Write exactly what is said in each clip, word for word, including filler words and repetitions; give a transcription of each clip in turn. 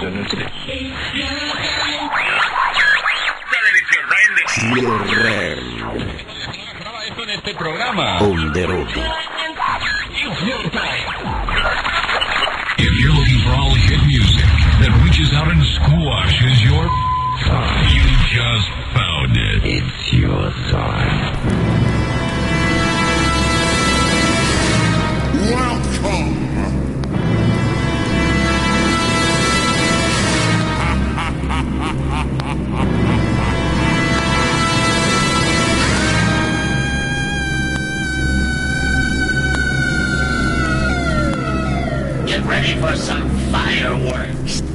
Esto en este programa. On the road. If you're looking for all hit music that reaches out and squashes your time, you just found it. It's your time. Welcome. Get ready for some fireworks.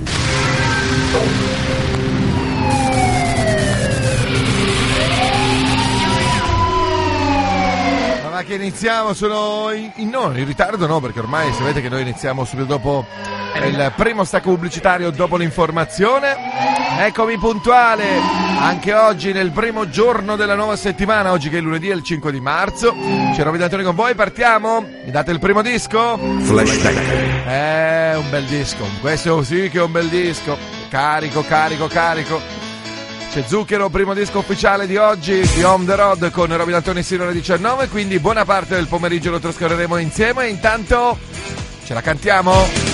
Ma che iniziamo, sono in, in, no, in ritardo no, perché ormai sapete che noi iniziamo subito dopo il primo stacco pubblicitario, dopo l'informazione. Eccomi puntuale, anche oggi nel primo giorno della nuova settimana, oggi che è lunedì, è il cinque di marzo. C'è Robby D'Antoni con voi, partiamo? Mi date il primo disco? Flashback. Eh, un bel disco, questo sì che è un bel disco, carico, carico, carico. C'è Zucchero, primo disco ufficiale di oggi, di On the Road con Robby D'Antoni sino alle diciannove, quindi buona parte del pomeriggio lo trascorreremo insieme e intanto ce la cantiamo.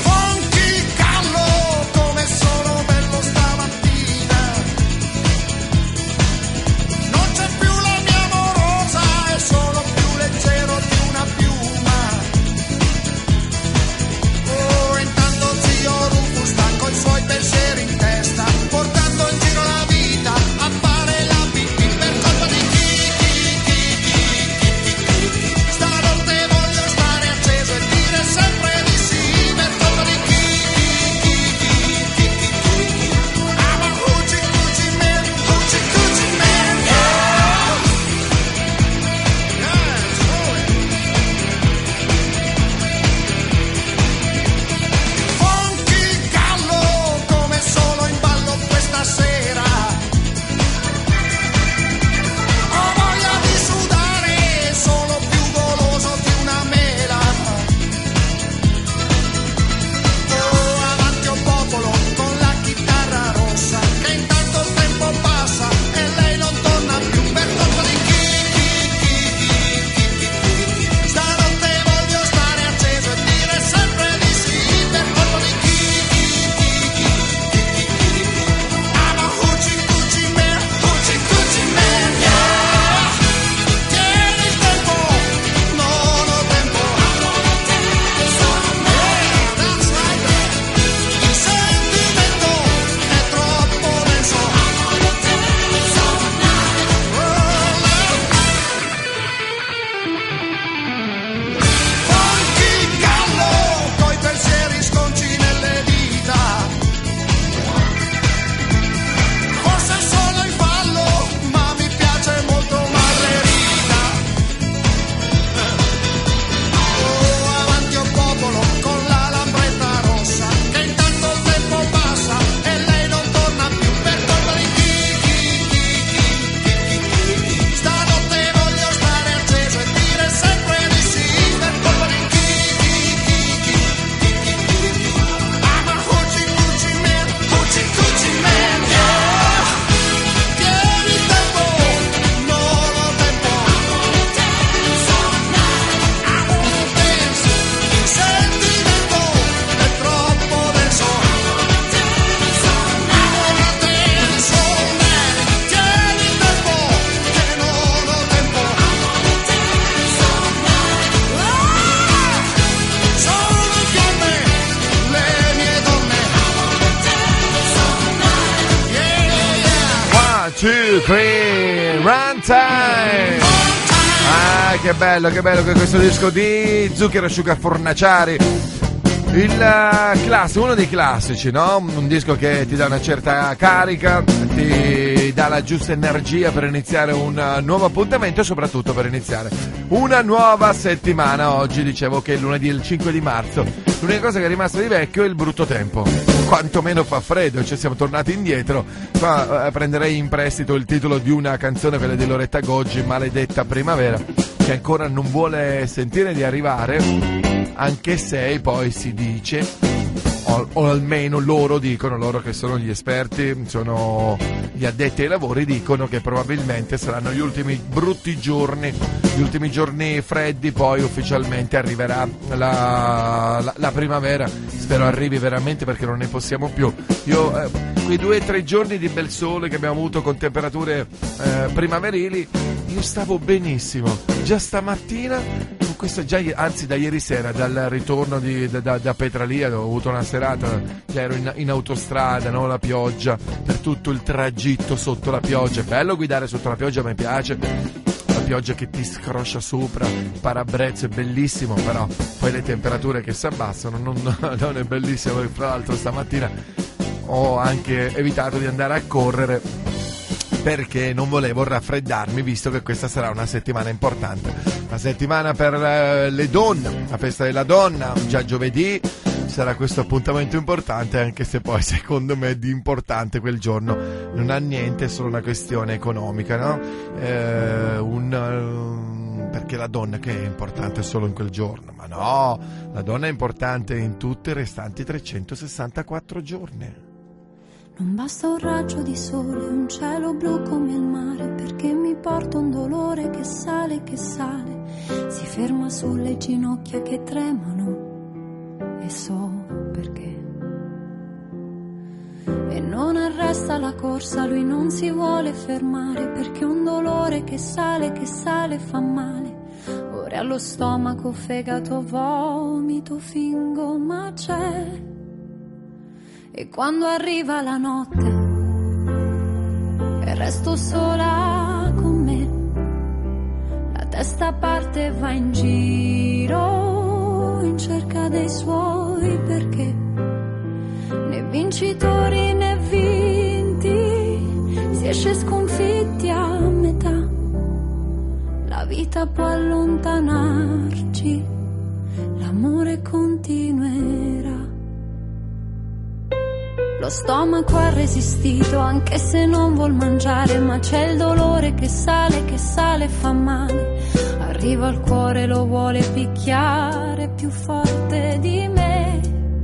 two, three, run time! Ah, che bello, che bello che questo disco di Zucchero Asciuga Fornaciari. Il uh, classico, uno dei classici, no? Un disco che ti dà una certa carica, ti dà la giusta energia per iniziare un uh, nuovo appuntamento e soprattutto per iniziare una nuova settimana. Oggi dicevo che è lunedì il cinque di marzo. L'unica cosa che è rimasta di vecchio è il brutto tempo. Quantomeno fa freddo, cioè siamo tornati indietro. Qua uh, prenderei in prestito il titolo di una canzone, quella di Loretta Goggi, Maledetta Primavera, che ancora non vuole sentire di arrivare, anche se poi si dice o, o almeno loro dicono, loro che sono gli esperti, sono gli addetti ai lavori, dicono che probabilmente saranno gli ultimi brutti giorni, gli ultimi giorni freddi, poi ufficialmente arriverà la, la, la primavera. Spero arrivi veramente, perché non ne possiamo più. Io eh, quei due o tre giorni di bel sole che abbiamo avuto con temperature eh, primaverili, io stavo benissimo. Già stamattina, con questo già, anzi da ieri sera, dal ritorno di, da, da, da Petralia, ho avuto una serata, ero in, in autostrada, no? La pioggia, per tutto il tragitto sotto la pioggia. È bello guidare sotto la pioggia, mi piace. La pioggia che ti scroscia sopra, il parabrezzo è bellissimo, però poi le temperature che si abbassano non, non è bellissimo. Tra l'altro stamattina ho anche evitato di andare a correre, perché non volevo raffreddarmi, visto che questa sarà una settimana importante, una settimana per le donne, la festa della donna. Già giovedì sarà questo appuntamento importante, anche se poi secondo me di importante quel giorno non ha niente, è solo una questione economica, no? Eh, un, um, perché la donna che è importante solo in quel giorno? Ma no, la donna è importante in tutti i restanti trecentosessantaquattro giorni. Non basta un raggio di sole, un cielo blu come il mare, perché mi porta un dolore che sale, che sale, si ferma sulle ginocchia che tremano, e so perché. E non arresta la corsa, lui non si vuole fermare, perché un dolore che sale, che sale fa male. Ora allo stomaco, fegato, vomito, fingo, ma c'è. E quando arriva la notte e resto sola con me, la testa parte e va in giro in cerca dei suoi perché. Né vincitori né vinti, si esce sconfitti a metà. La vita può allontanarci, l'amore continuerà. Lo stomaco ha resistito anche se non vuol mangiare, ma c'è il dolore che sale, che sale, fa male. Arriva al cuore, lo vuole picchiare più forte di me.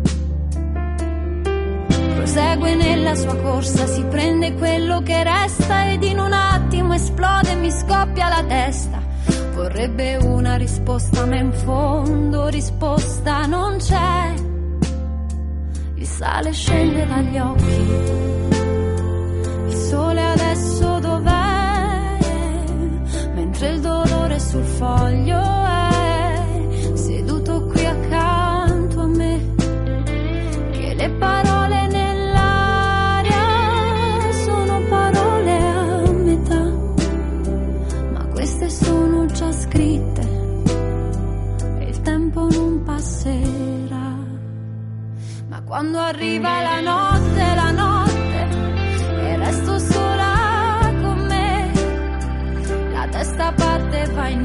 Prosegue nella sua corsa, si prende quello che resta ed in un attimo esplode, mi scoppia la testa. Vorrebbe una risposta ma in fondo risposta non c'è. Il sale scende dagli occhi, il sole adesso dov'è? Mentre il dolore sul foglio è seduto qui accanto a me. Che le parole nell'aria sono parole a metà, ma queste sono già scritte e il tempo non passerà. Quando arriva la notte, la notte, e resto sola con me, la testa parte e va in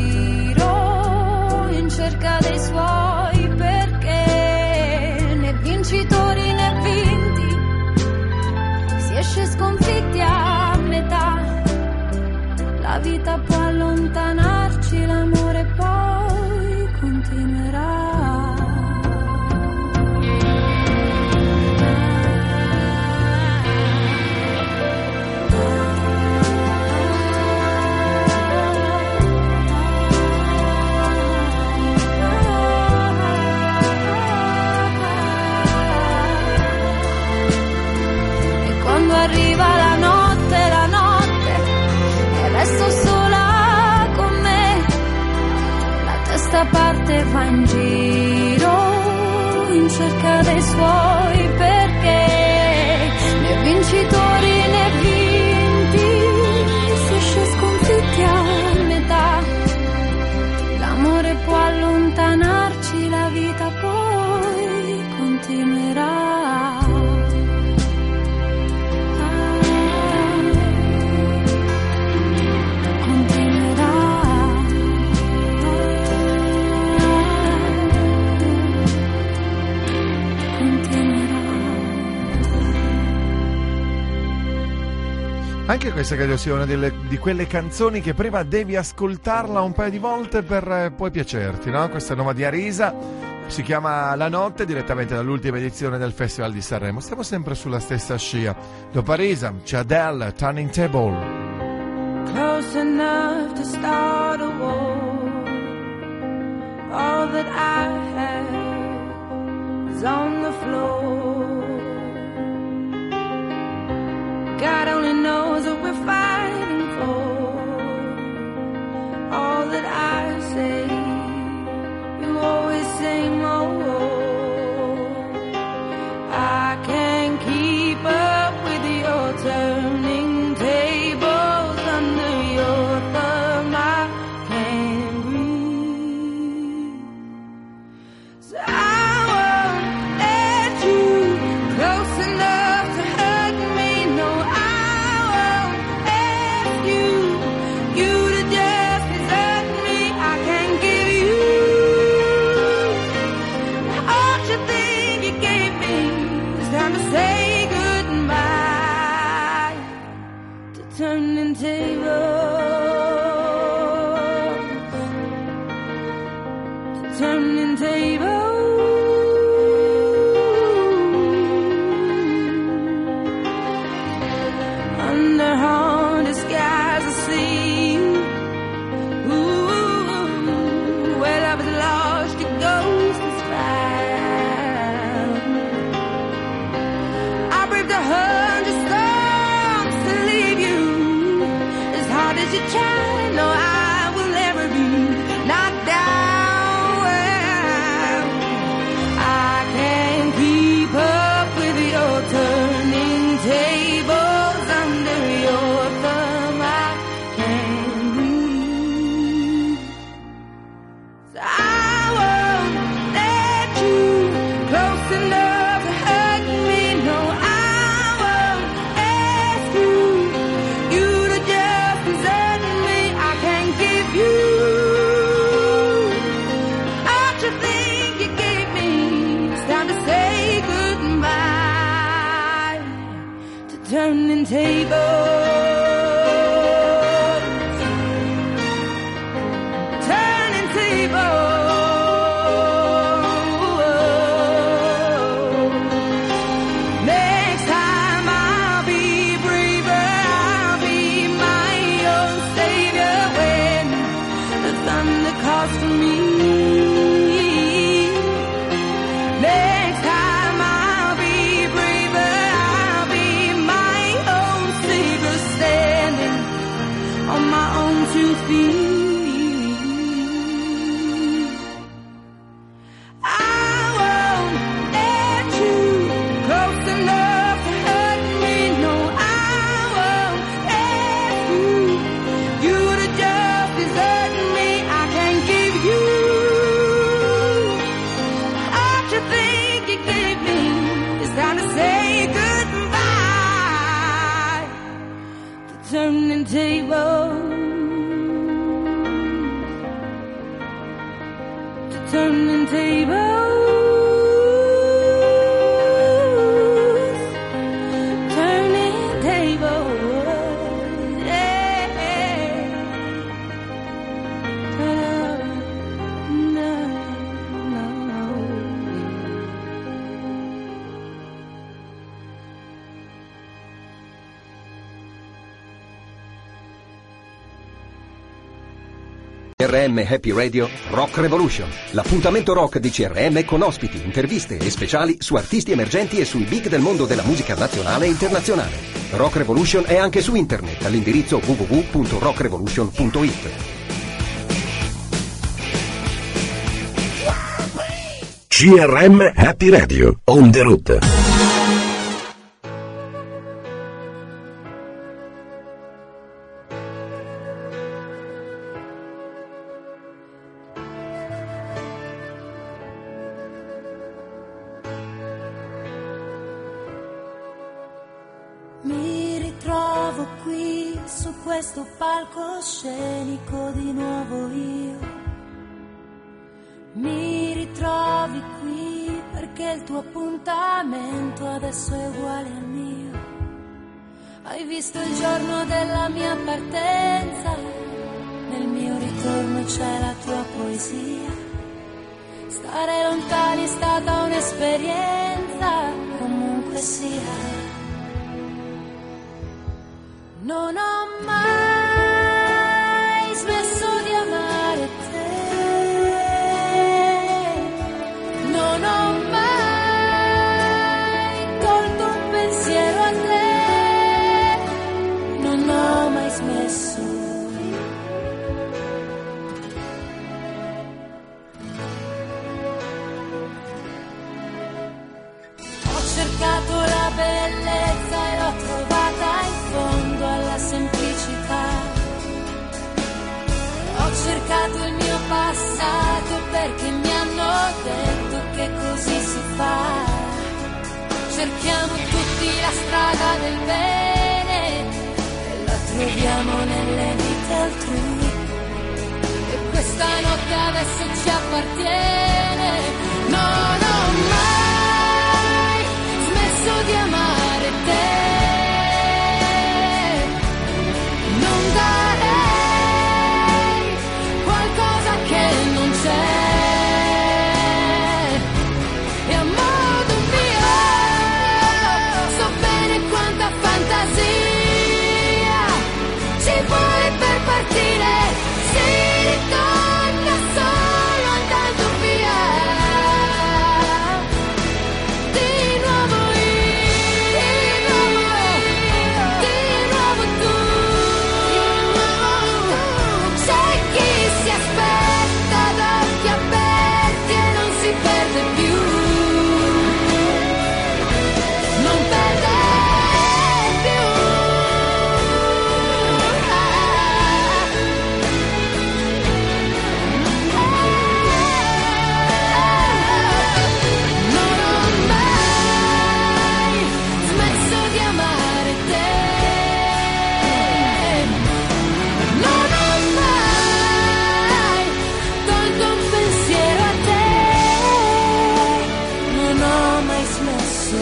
giro in cerca dei suoi perché. Né vincitori né vinti, si esce sconfitti a metà. La vita può allontanarci, l'amore poi continuerà. Arriva la notte, la notte, e resto sola con me. La testa parte e va in giro in cerca dei suoi perché. Né vincitori né vinti, si esce sconfitti a metà. L'amore può allontanarci, la vita poi continuerà. Anche questa credo sia una delle, di quelle canzoni che prima devi ascoltarla un paio di volte per eh, poi piacerti, no? Questa è nuova di Arisa, si chiama La Notte, direttamente dall'ultima edizione del Festival di Sanremo. Stiamo sempre sulla stessa scia. Dopo Parisa c'è Adele, Turning Table. Close enough to start a war. All that I have is on the floor. God only knows what we're fighting for. All that I say, you always say more. I can't keep up with your turning tables under your thumb. I can't breathe, so I won't let you close enough to hug me. No, I won't ask you, you to just desert me. I can't give you all you think you gave me. It's time to say goodbye to turning tables, to turning tables. Under haunted skies I see you. Ooh, where love is lost, your ghost is found. I braved a hundred storms to leave you. As hard as you try, no, I will never be knocked down. I can't keep up with your turning tables under your thumb. I can't breathe, so I won't let you close enough to hug me. No, I won't ask you, you to just desert me. I can't give you all you think you gave me. It's time to say goodbye to turning tables, turning tables. Next time I'll be braver, I'll be my own savior when the thunder calls for me. Next time I'll be braver, I'll be my own savior, standing on my own two feet. I won't let you close enough to hurt me. No, I won't ask you, you to just desert me. I can't give you all you think you gave me. It's time to say goodbye to turning tables, to turning tables, turning tables, yeah. No, no, no. C R M Happy Radio Rock Revolution, l'appuntamento rock di C R M con ospiti, interviste e speciali su artisti emergenti e sui big del mondo della musica nazionale e internazionale. Rock Revolution è anche su internet all'indirizzo w w w punto rock revolution punto i t. C R M Happy Radio, on the road. Mi ritrovo qui su questo palcoscenico di nuovo io. Mi ritrovi qui perché il tuo appuntamento adesso è uguale al mio. Hai visto il giorno della mia partenza, nel mio ritorno c'è la tua poesia. Stare lontani è stata un'esperienza, comunque sia. Non ho mai smesso di amare te, non ho mai tolto un pensiero a te, non ho mai smesso. Ho cercato la bellezza e l'ho trovata in fondo alla semplicità. Ho cercato il mio passato perché mi hanno detto che così si fa. Cerchiamo tutti la strada del bene e la troviamo nelle vite altrui. E questa notte adesso ci appartiene. Non ho mai smesso di amare te. Non darei qualcosa che non c'è. E a modo mio so bene quanta fantasia ci vuoi per partire. Si ritorna solo andando via. Di nuovo io, di nuovo tu. C'è chi si aspetta ad occhi aperti e non si perde più. Non perde più. Non ho mai smesso di amare te. Non ho mai tolto un pensiero a te. Non ho mai smesso.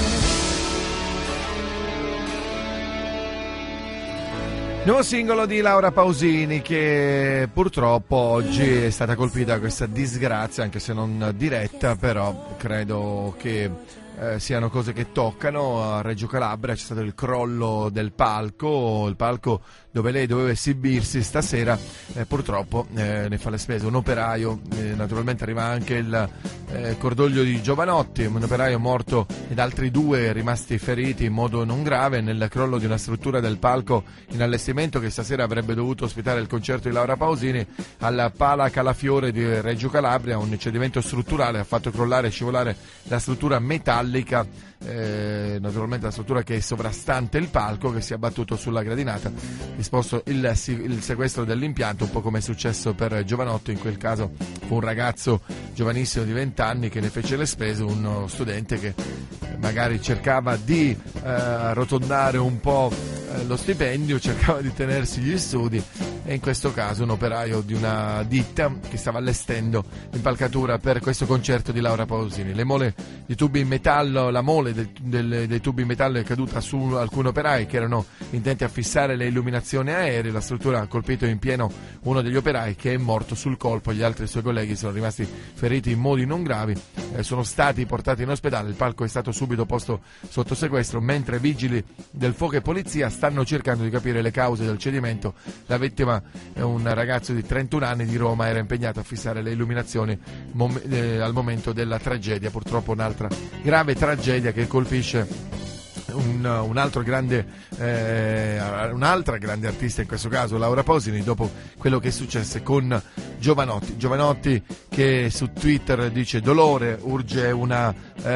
Nuovo singolo di Laura Pausini che purtroppo oggi è stata colpita da questa disgrazia, anche se non diretta, però credo che eh, siano cose che toccano. A Reggio Calabria c'è stato il crollo del palco, il palco dove lei doveva esibirsi stasera, eh, purtroppo eh, ne fa le spese un operaio, eh, naturalmente arriva anche il eh, cordoglio di Giovanotti, un operaio morto ed altri due rimasti feriti in modo non grave nel crollo di una struttura del palco in allestimento che stasera avrebbe dovuto ospitare il concerto di Laura Pausini alla Pala Calafiore di Reggio Calabria. Un cedimento strutturale ha fatto crollare e scivolare la struttura metallica, eh, naturalmente la struttura che è sovrastante il palco, che si è abbattuto sulla gradinata, disposto il, il sequestro dell'impianto, un po' come è successo per Giovanotti. In quel caso fu un ragazzo giovanissimo di venti anni che ne fece le spese, uno studente che magari cercava di eh, arrotondare un po' eh, lo stipendio, cercava di tenersi gli studi, e in questo caso un operaio di una ditta che stava allestendo l'impalcatura per questo concerto di Laura Pausini. Le mole di tubi in metallo, la mole del, del, dei tubi in metallo è caduta su alcuni operai che erano intenti a fissare le illuminazioni aeree. La struttura ha colpito in pieno uno degli operai, che è morto sul colpo. Gli altri suoi colleghi sono rimasti feriti in modi non gravi, eh, sono stati portati in ospedale. Il palco è stato subito posto sotto sequestro, mentre vigili del fuoco e polizia stanno cercando di capire le cause del cedimento. La vittima è un ragazzo di trentuno anni di Roma, era impegnato a fissare le illuminazioni mom- eh, al momento della tragedia. Purtroppo un'altra grave tragedia che colpisce Un, un altro grande eh, un'altra grande artista, in questo caso Laura Pausini, dopo quello che è successo con Giovanotti. Giovanotti che su Twitter dice: dolore, urge una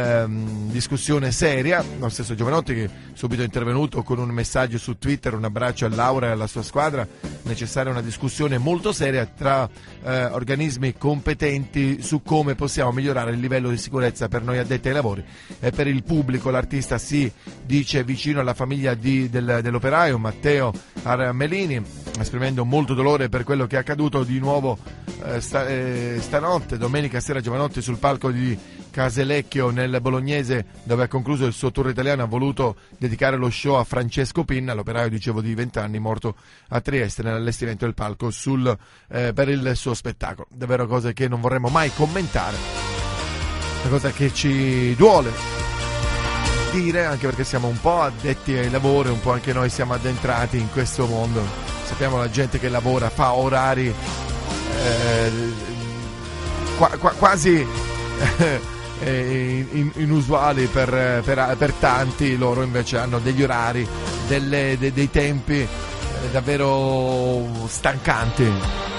ehm, discussione seria. Lo stesso Giovanotti che subito è intervenuto con un messaggio su Twitter: un abbraccio a Laura e alla sua squadra, necessaria una discussione molto seria tra eh, organismi competenti su come possiamo migliorare il livello di sicurezza per noi addetti ai lavori e per il pubblico. L'artista si dice vicino alla famiglia di, del, dell'operaio Matteo Armelini, esprimendo molto dolore per quello che è accaduto. Di nuovo eh, sta, eh, stanotte, domenica sera, Giovanotti sul palco di Casalecchio nel Bolognese, dove ha concluso il suo tour italiano, ha voluto dedicare lo show a Francesco Pinna, l'operaio, dicevo, di venti anni, morto a Trieste nell'allestimento del palco sul, eh, per il suo spettacolo. Davvero cose che non vorremmo mai commentare, una cosa che ci duole dire, anche perché siamo un po' addetti ai lavori, un po' anche noi siamo addentrati in questo mondo, sappiamo la gente che lavora, fa orari eh, qua, qua, quasi In, inusuali per, per, per tanti. Loro invece hanno degli orari, delle, de, dei tempi eh, davvero stancanti.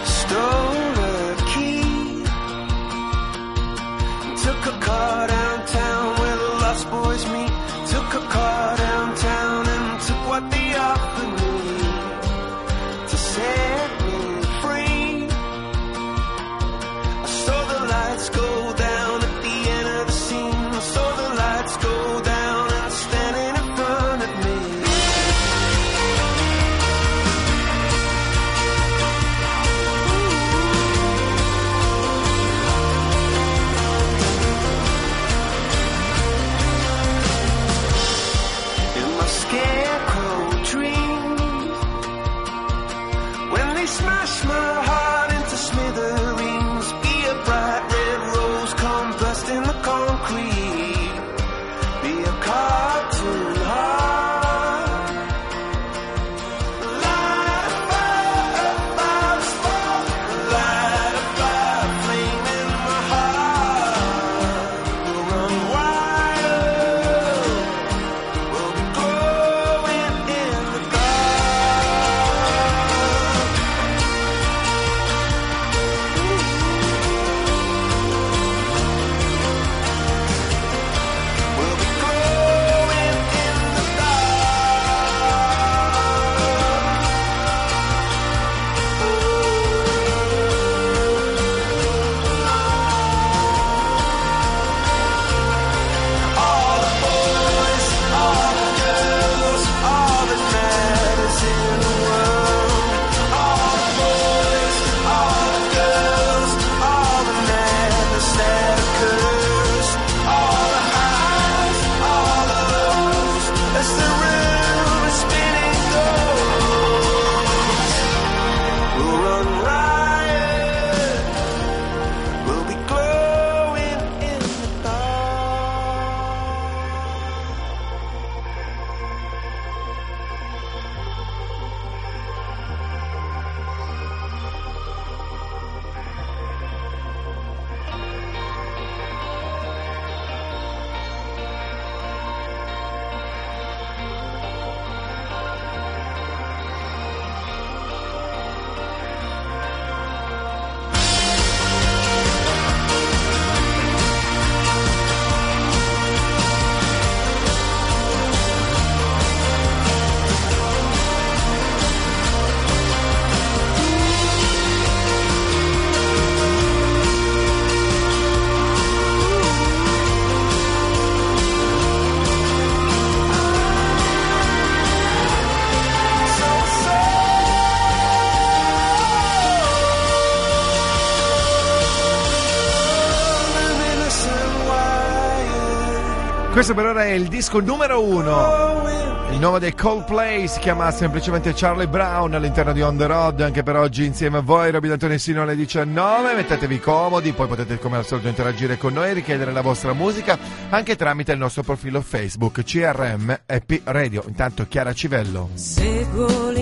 Questo per ora è il disco numero uno. Il nome dei Coldplay si chiama semplicemente Charlie Brown, all'interno di On The Road. Anche per oggi insieme a voi Robby D'Antoni sino alle diciannove. Mettetevi comodi, poi potete come al solito interagire con noi e richiedere la vostra musica anche tramite il nostro profilo Facebook C R M Happy Radio. Intanto Chiara Civello. Seguo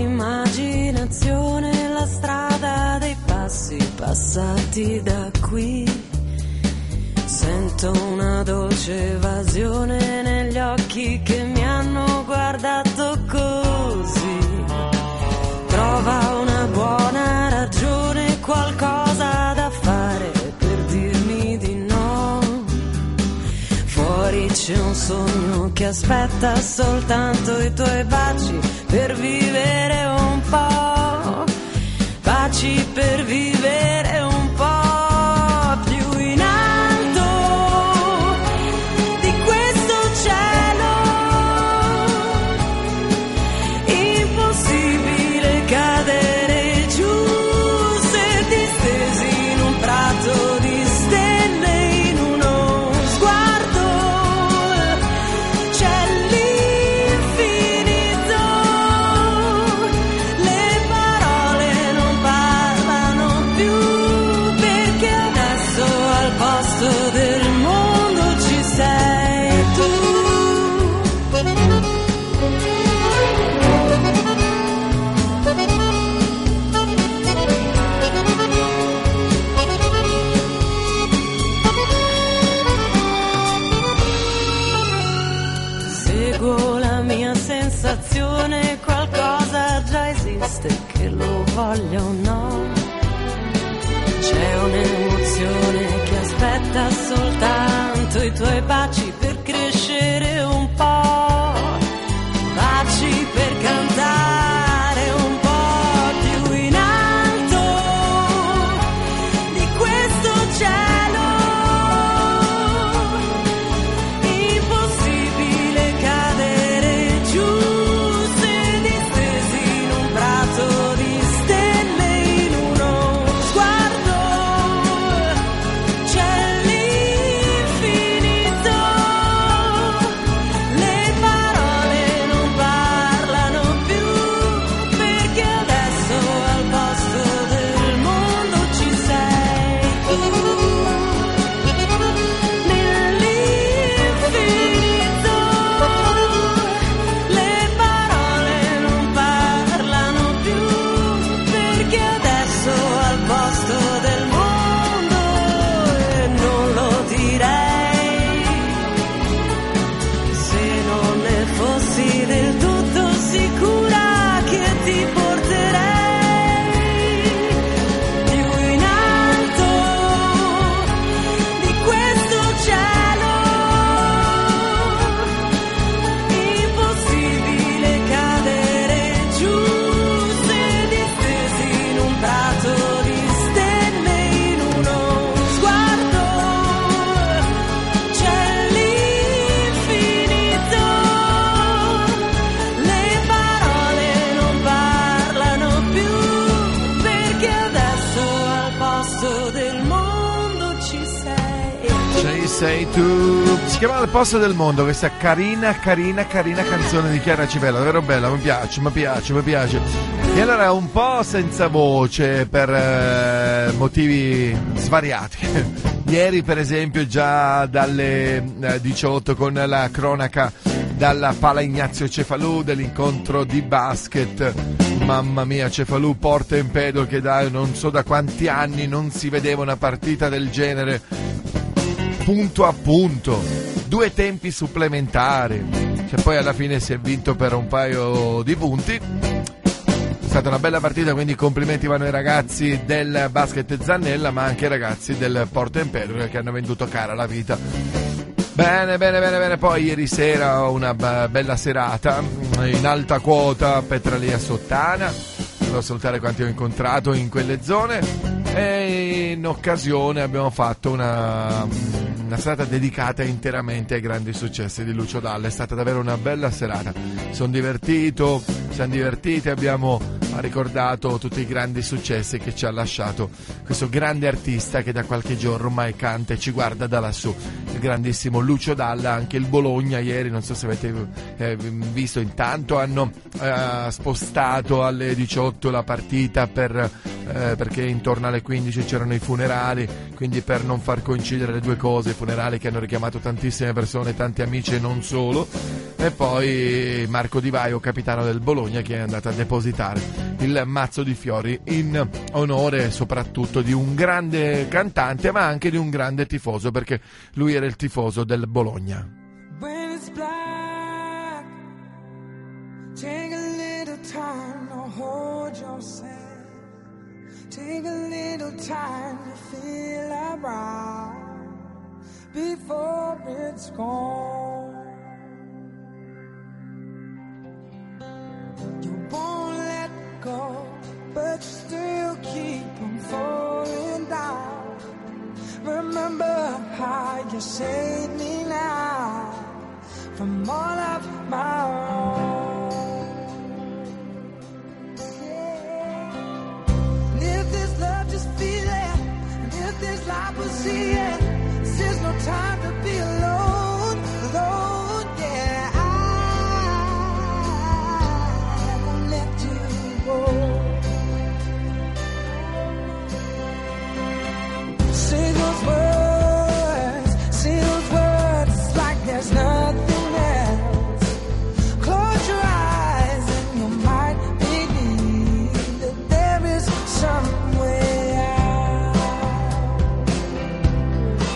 l'immaginazione, la strada dei passi passati da qui. Sento una dolce evasione negli occhi che mi hanno guardato così. Trova una buona ragione, qualcosa da fare per dirmi di no. Fuori c'è un sogno che aspetta soltanto i tuoi baci per vivere un po'. Baci per vivere un po'. Sguardo colgo la mia sensazione, qualcosa già esiste che lo voglia o no. C'è un'emozione che aspetta soltanto i tuoi baci per crescere un po', baci per cantare un po' più in alto di questo cielo. Impossibile cadere giù se distesi in un prato di stelle in uno sguardo. C'è l'infinito, le parole non parlano più, perché adesso al posto del mondo ci sei tu. Nell'infinito le parole non parlano più, perché adesso al posto del mondo, e non lo direi se non ne fossi del tutto sicura che ti porterei più in alto di questo cielo. Impossibile cadere giù se distesi in un prato di stelle in uno sguardo. C'è l'infinito, le parole non parlano più, perché adesso al posto del mondo ci sei. Sei, sei tu. Si chiama Al posto del mondo, questa carina, carina, carina canzone di Chiara Civella, davvero bella, mi piace, mi piace, mi piace. E allora un po' senza voce per eh, motivi svariati. Ieri per esempio già dalle eh, diciotto con la cronaca dalla Pala Ignazio Cefalù dell'incontro di basket. Mamma mia, Cefalù Porto Empedocle, che da non so da quanti anni non si vedeva una partita del genere, punto a punto, due tempi supplementari, cioè poi alla fine si è vinto per un paio di punti. È stata una bella partita, quindi complimenti vanno ai ragazzi del basket Zannella, ma anche ai ragazzi del Porto Empedocle che hanno venduto cara la vita. Bene, bene, bene, bene. Poi ieri sera una b- bella serata in alta quota Petralia Sottana. Devo salutare quanti ho incontrato in quelle zone, e in occasione abbiamo fatto una, una serata dedicata interamente ai grandi successi di Lucio Dalla. È stata davvero una bella serata, sono divertito, siamo divertiti, abbiamo ricordato tutti i grandi successi che ci ha lasciato questo grande artista che da qualche giorno ormai canta e ci guarda da lassù, il grandissimo Lucio Dalla. Anche il Bologna ieri, non so se avete eh, visto, intanto hanno eh, spostato alle diciotto la partita per, eh, perché intorno alle quindici c'erano i funerali, quindi per non far coincidere le due cose, i funerali che hanno richiamato tantissime persone, tanti amici e non solo, e poi Marco Di Vaio, capitano del Bologna, che è andato a depositare il mazzo di fiori in onore soprattutto di un grande cantante, ma anche di un grande tifoso, perché lui era il tifoso del Bologna. When it's black, take a little time to hold yourself. Take a little time to feel around before it's gone. You won't let go, but you still keep on falling down. Remember how you saved me now from all of my own. Yeah. And if this love, just feel it. And if this life will see it, there's no time to be alone, alone. Yeah, I won't let you go. Say those words, say those words like there's nothing else. Close your eyes and you might believe that there is some way out.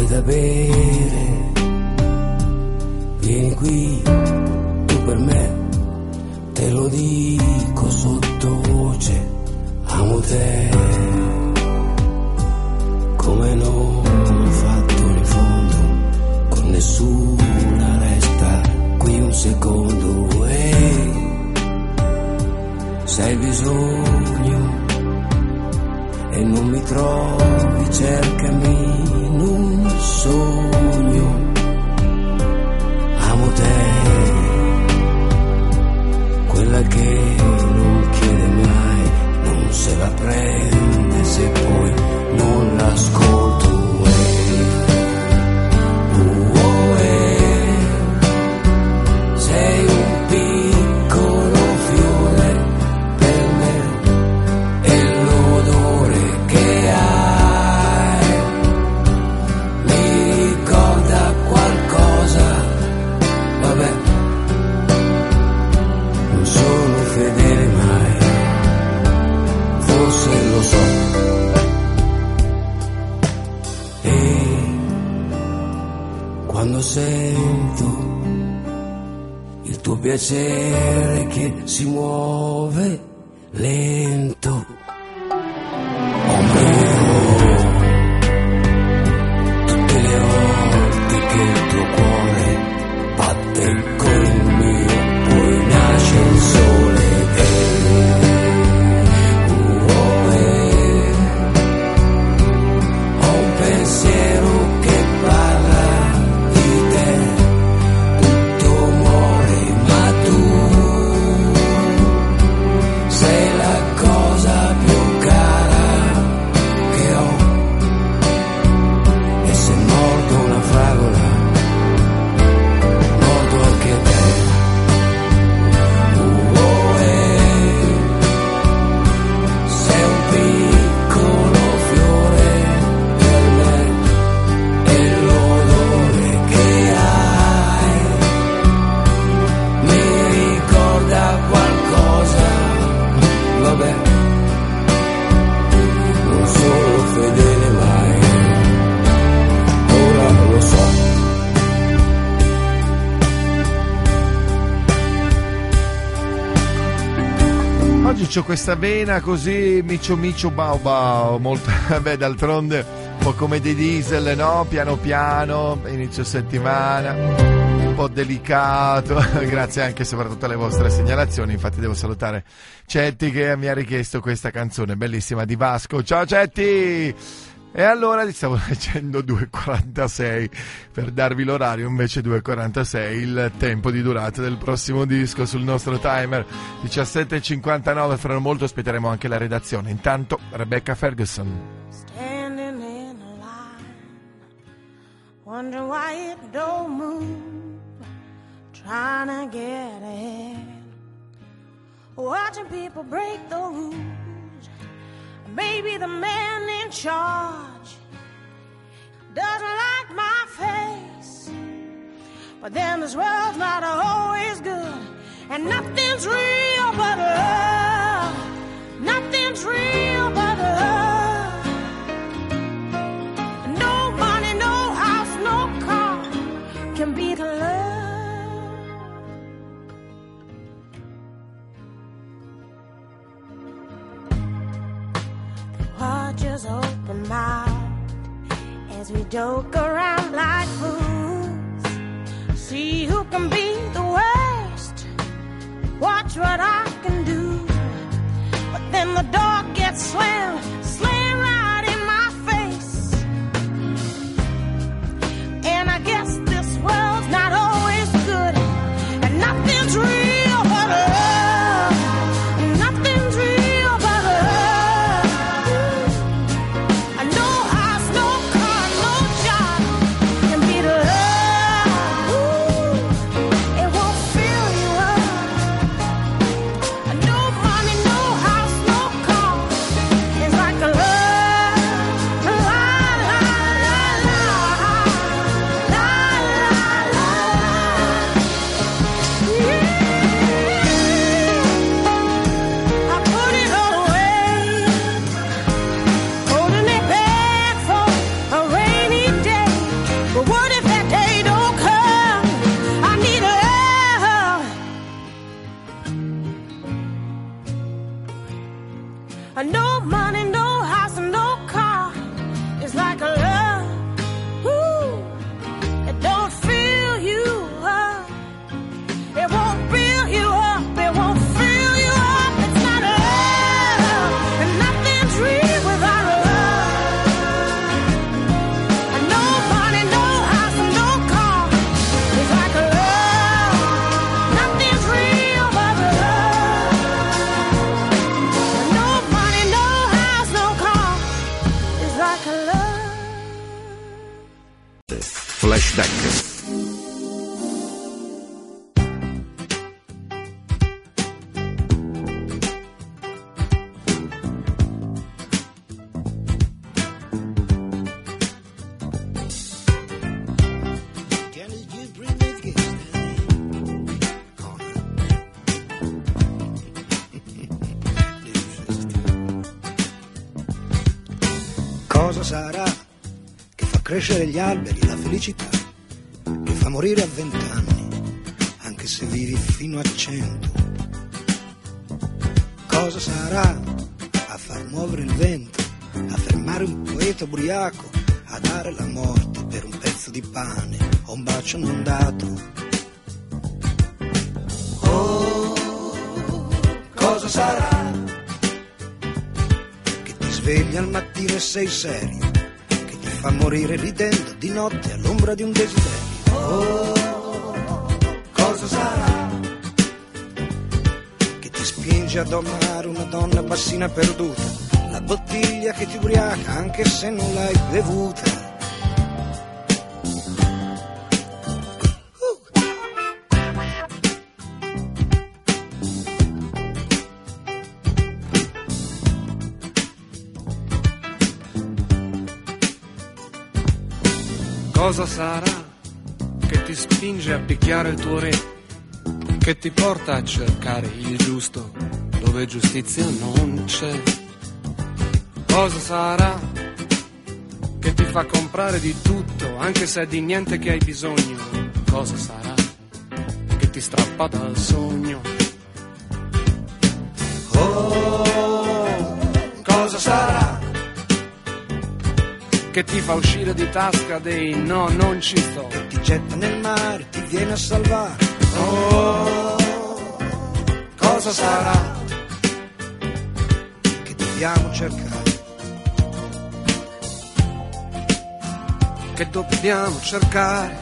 da bere, vieni qui, tu per me, te lo dico sottovoce, amo te, come non ho fatto in fondo, con nessuna resta qui un secondo, e se hai bisogno e non mi trovi, cercami in un sogno, amo te, quella che non chiede mai, non se la prende se poi non l'ascolto. Eh. Oh, eh. Sei un piccolo fiore per me e l'odore che hai mi ricorda qualcosa, vabbè, non sono fedele mai, forse lo so, e quando sento il tuo piacere che si muove lento, oh mio, tutte le volte che il tuo cuore batte con il mio, poi nasce il sole, e oh, eh, ho un pensiero che parla di te, tutto muore ma tu sei la cosa più cara che ho, e se mordo una fragola mordo anche te. Oh, eh, sei un piccolo fiore per me e l'odore che hai mi ricorda qualcosa, vabbè, non sono fedele mai, ora lo so. Oggi c'ho questa vena così micio micio bau bau, molto, beh, d'altronde un po' come dei Diesel, no? Piano piano, inizio settimana, un po' delicato, grazie anche e soprattutto alle vostre segnalazioni, infatti devo salutare Cetti che mi ha richiesto questa canzone bellissima di Vasco. Ciao Cetti! E allora ti stavo leggendo due e quarantasei per darvi l'orario, invece due e quarantasei il tempo di durata del prossimo disco sul nostro timer, diciassette e cinquantanove, fra molto aspetteremo anche la redazione. Intanto Rebecca Ferguson. Standing in a line, wonder why it don't move, trying to get ahead, watching people break the rules. Maybe the man in charge doesn't like my face, but then this world's not always good, and nothing's real but love, nothing's real but love. No money, no house, no car can beat love. Watch us open mouth as we joke around like fools. See who can be the worst. Watch what I can do. But then the door gets slammed, slammed right in my face. And I guess this world's not always good, and nothing's real but love. Nothing's real but love. And no house, no car, no job can beat love. Ooh, it won't fill you up. And no money, no house, no car. It's like Flashback. Cosa sarà che fa crescere gli alberi, la felicità, che fa morire a vent'anni, anche se vivi fino a cento? Cosa sarà a far muovere il vento, a fermare un poeta ubriaco, a dare la morte per un pezzo di pane o un bacio non dato? Oh, cosa sarà svegli al mattino e sei serio, che ti fa morire ridendo di notte all'ombra di un desiderio? Oh, cosa sarà che ti spinge a domare una donna bassina perduta, la bottiglia che ti ubriaca anche se non l'hai bevuta? Cosa sarà che ti spinge a picchiare il tuo re, che ti porta a cercare il giusto dove giustizia non c'è? Cosa sarà che ti fa comprare di tutto anche se è di niente che hai bisogno? Cosa sarà che ti strappa dal sogno? Oh, cosa sarà che ti fa uscire di tasca dei no, non ci sto, che ti getta nel mare, ti viene a salvare? Oh, cosa sarà che dobbiamo cercare, che dobbiamo cercare?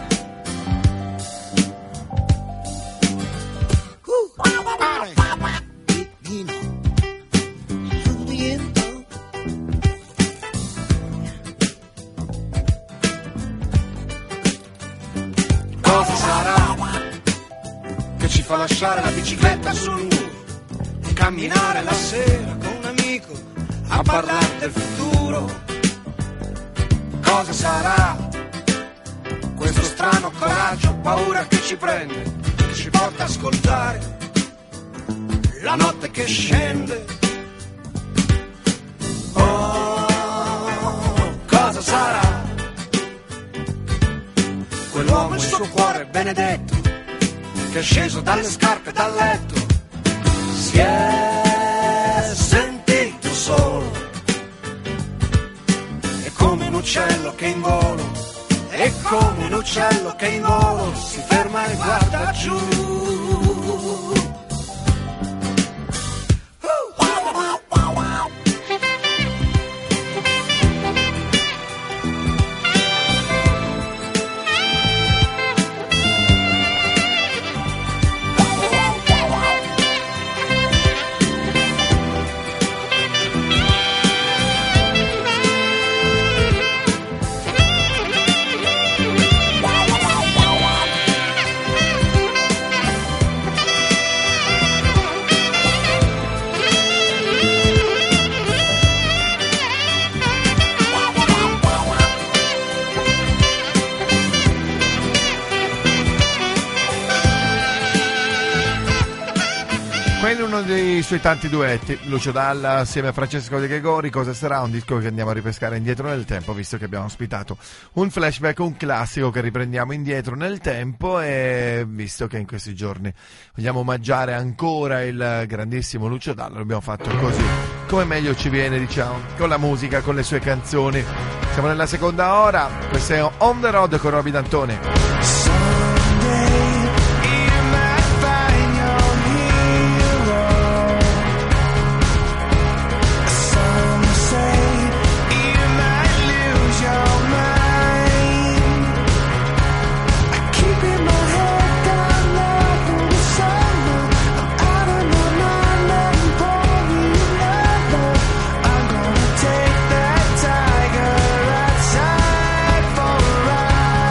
Fa lasciare la bicicletta sul muro e camminare la sera con un amico a parlare del futuro? Cosa sarà questo strano coraggio, paura che ci prende, che ci porta a ascoltare la notte che scende? Oh, cosa sarà quell'uomo e il suo cuore benedetto, che è sceso dalle scarpe dal letto, si è sentito solo, è come un uccello che in volo, è come un uccello che in volo si ferma e guarda giù. Uno dei suoi tanti duetti, Lucio Dalla assieme a Francesco De Gregori. Cosa sarà? Un disco che andiamo a ripescare indietro nel tempo, visto che abbiamo ospitato un flashback, un classico che riprendiamo indietro nel tempo, e visto che in questi giorni vogliamo omaggiare ancora il grandissimo Lucio Dalla, l'abbiamo fatto così, come meglio ci viene, diciamo, con la musica, con le sue canzoni. Siamo nella seconda ora, questo è On The Road con Roby D'Antone. Take that tiger outside for a ride.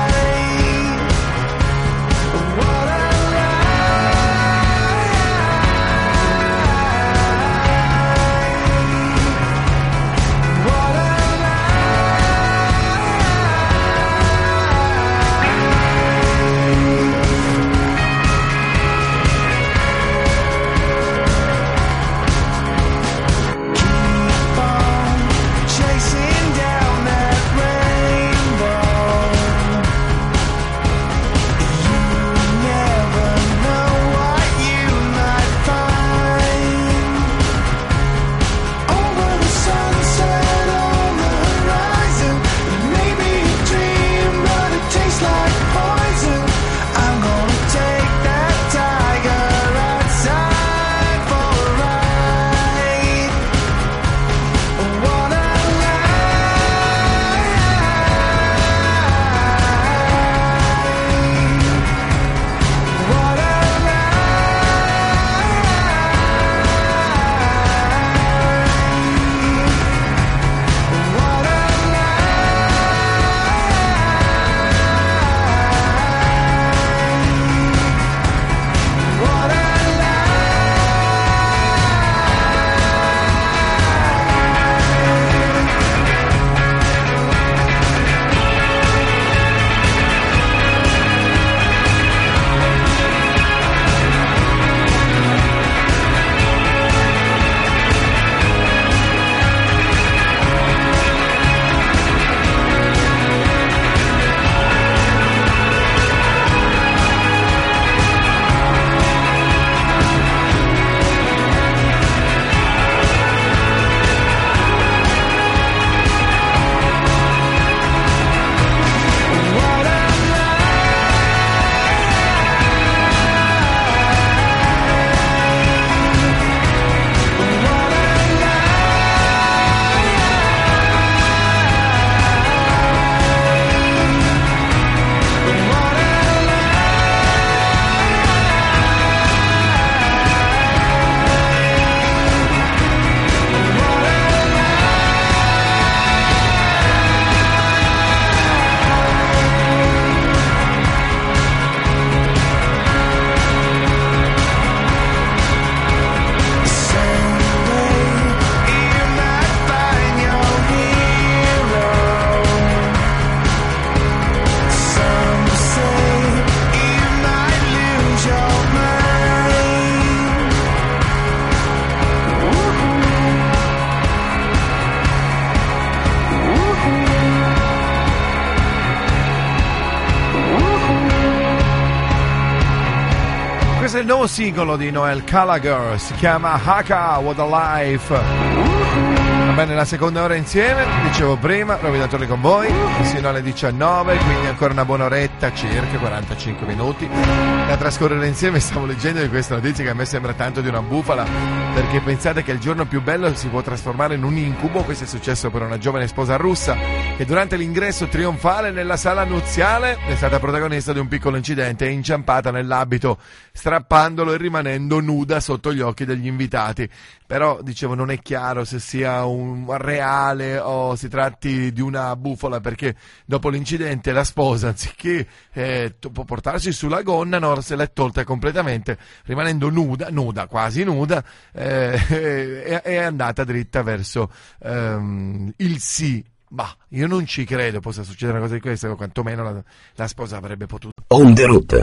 Questo è il nuovo singolo di Noel Gallagher, si chiama Haka What a Life. Va bene, la seconda ora insieme, dicevo prima, Rovina Torri con voi, fino alle diciannove, quindi ancora una buona oretta, circa quarantacinque minuti da trascorrere insieme. Stavo leggendo di questa notizia che a me sembra tanto di una bufala, perché pensate che il giorno più bello si può trasformare in un incubo. Questo è successo per una giovane sposa russa che durante l'ingresso trionfale nella sala nuziale è stata protagonista di un piccolo incidente e inciampata nell'abito, strappandolo e rimanendo nuda sotto gli occhi degli invitati. Però, dicevo, non è chiaro se sia un reale o si tratti di una bufala, perché dopo l'incidente la sposa, anziché eh, portarsi sulla gonna, no, se l'è tolta completamente, rimanendo nuda, nuda, quasi nuda, eh, è, è andata dritta verso ehm, il sì. Bah, io non ci credo possa succedere una cosa di questa, o quantomeno la, la sposa avrebbe potuto. On the route.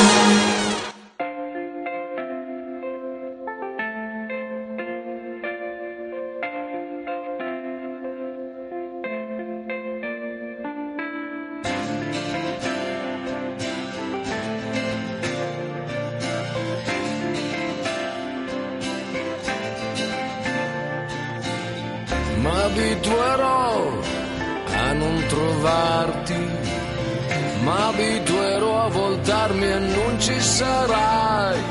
M'abituerò a non trovarti, m'abituerò a voltarmi e non ci sarai,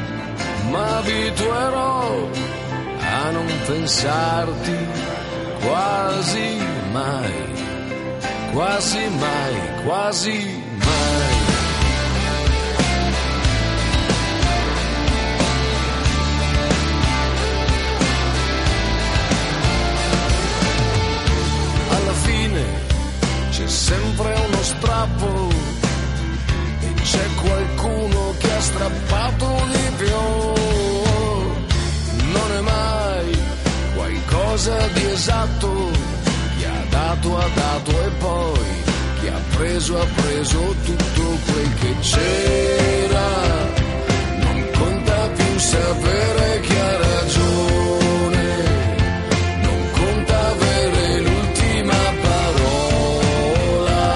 m'abituerò a non pensarti quasi mai, quasi mai, quasi mai. C'è sempre uno strappo e c'è qualcuno che ha strappato di più. Non è mai qualcosa di esatto, chi ha dato ha dato e poi chi ha preso ha preso tutto quel che c'era. Non conta più sapere chi ha ragione, non conta avere l'ultima parola.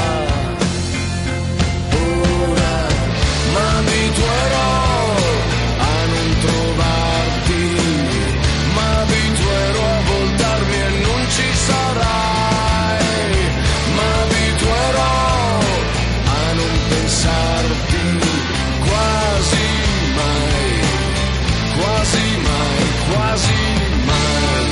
Ora m'abituerò a non trovarti, m'abituerò a voltarmi e non ci sarai, m'abituerò a non pensarti quasi mai, quasi mai, quasi mai.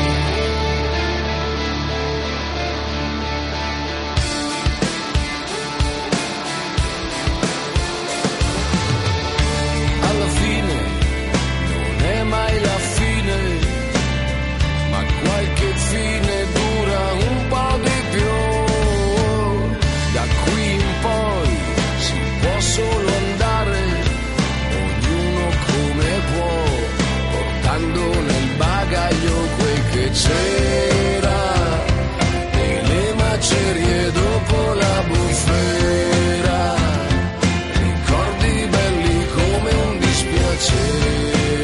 Alla fine non è mai la fine, ma qualche fine dura un po' di più. Da qui in poi si può solo andare, ognuno come può, portando nel bagaglio quel che c'era e le macerie dopo la bufera, ricordi belli come un dispiacere.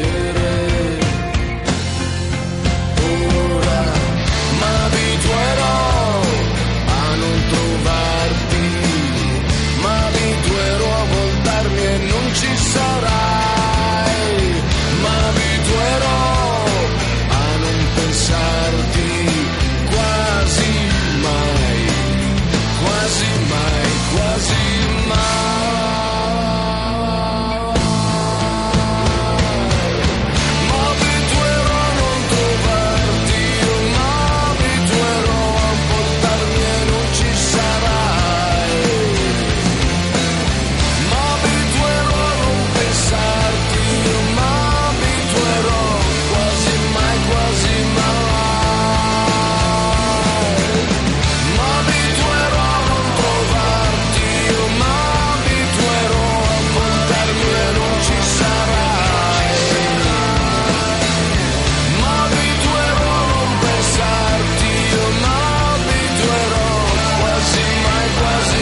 Ora m'abituerò a non trovarti, m'abituerò a voltarmi e non ci sarai, m'abituerò a non pensarti quasi mai, quasi mai, quasi mai. M'abituerò a non trovarti, io m'abituerò a voltarmi e non ci sarai, m'abituerò a non pensarti, io m'abituerò quasi mai, quasi mai, m'abituerò a non trovarti, io m'abituerò a voltarmi e non ci sarai, m'abituerò a non pensarti, io m'abituerò quasi mai, quasi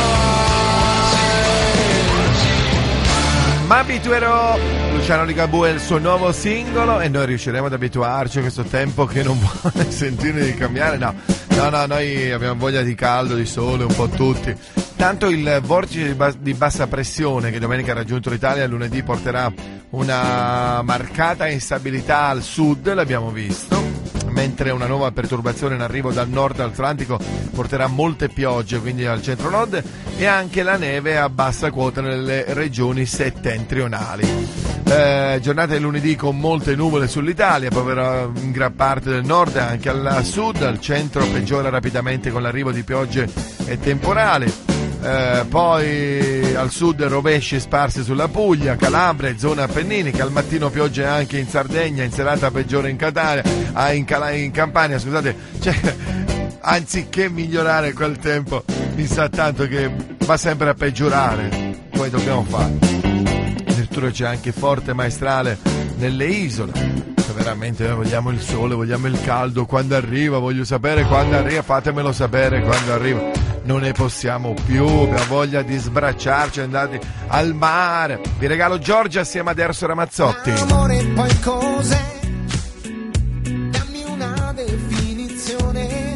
mai. M'abituerò. Luciano Ligabue è il suo nuovo singolo e noi riusciremo ad abituarci a questo tempo che non vuole sentire di cambiare. No, no, no, noi abbiamo voglia di caldo, di sole, un po' tutti. Intanto il vortice di, bas- di bassa pressione che domenica ha raggiunto l'Italia, lunedì porterà una marcata instabilità al sud, l'abbiamo visto, mentre una nuova perturbazione in arrivo dal nord Atlantico porterà molte piogge, quindi al centro-nord, e anche la neve a bassa quota nelle regioni settentrionali. Eh, giornata di lunedì con molte nuvole sull'Italia, poi in gran parte del nord e anche al sud, al centro peggiora rapidamente con l'arrivo di piogge e temporali. Eh, poi al sud rovesci sparsi sulla Puglia, Calabria e zona appenninica, al mattino piogge anche in Sardegna, in serata peggiore in Catania, ah, in, Cal- in Campania, scusate, cioè, anziché migliorare quel tempo, mi sa tanto che va sempre a peggiorare, poi dobbiamo fare. Addirittura c'è anche forte maestrale nelle isole, cioè, veramente noi vogliamo il sole, vogliamo il caldo, quando arriva, voglio sapere quando arriva, fatemelo sapere quando arriva. Non ne possiamo più, abbiamo voglia di sbracciarci, andati al mare. Vi regalo Giorgia assieme ad Erso Ramazzotti. Amore, poi cos'è? Dammi una definizione.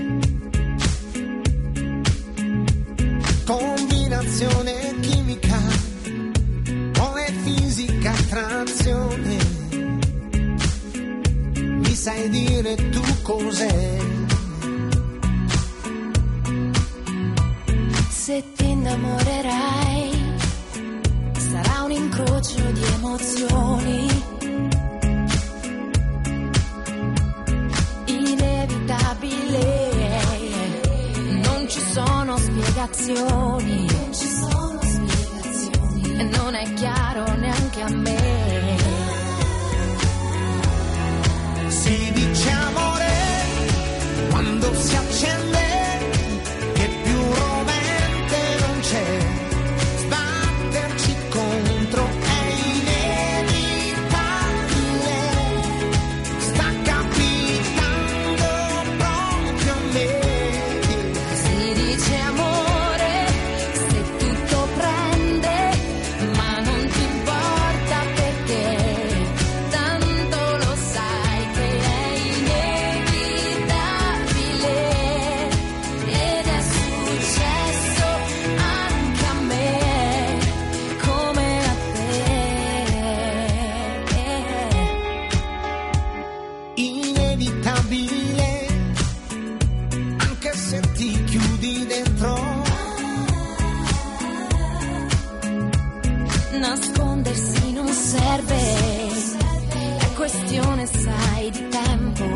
Combinazione chimica o è fisica attrazione? Mi sai dire tu cos'è? Se ti innamorerai sarà un incrocio di emozioni inevitabile, non ci sono spiegazioni, non ci sono spiegazioni e non è chiaro neanche a me. Si dice amore quando si accende, che più rovente non c'è, sbatterci contro è inevitabile, sta capitando proprio a me. Si dice amore se tutto prende, ma non ti importa perché tanto lo sai che è inevitabile ed è successo anche a me come a te. Inevitabile, anche se ti chiudi dentro. Nascondersi non serve, è questione sai di tempo.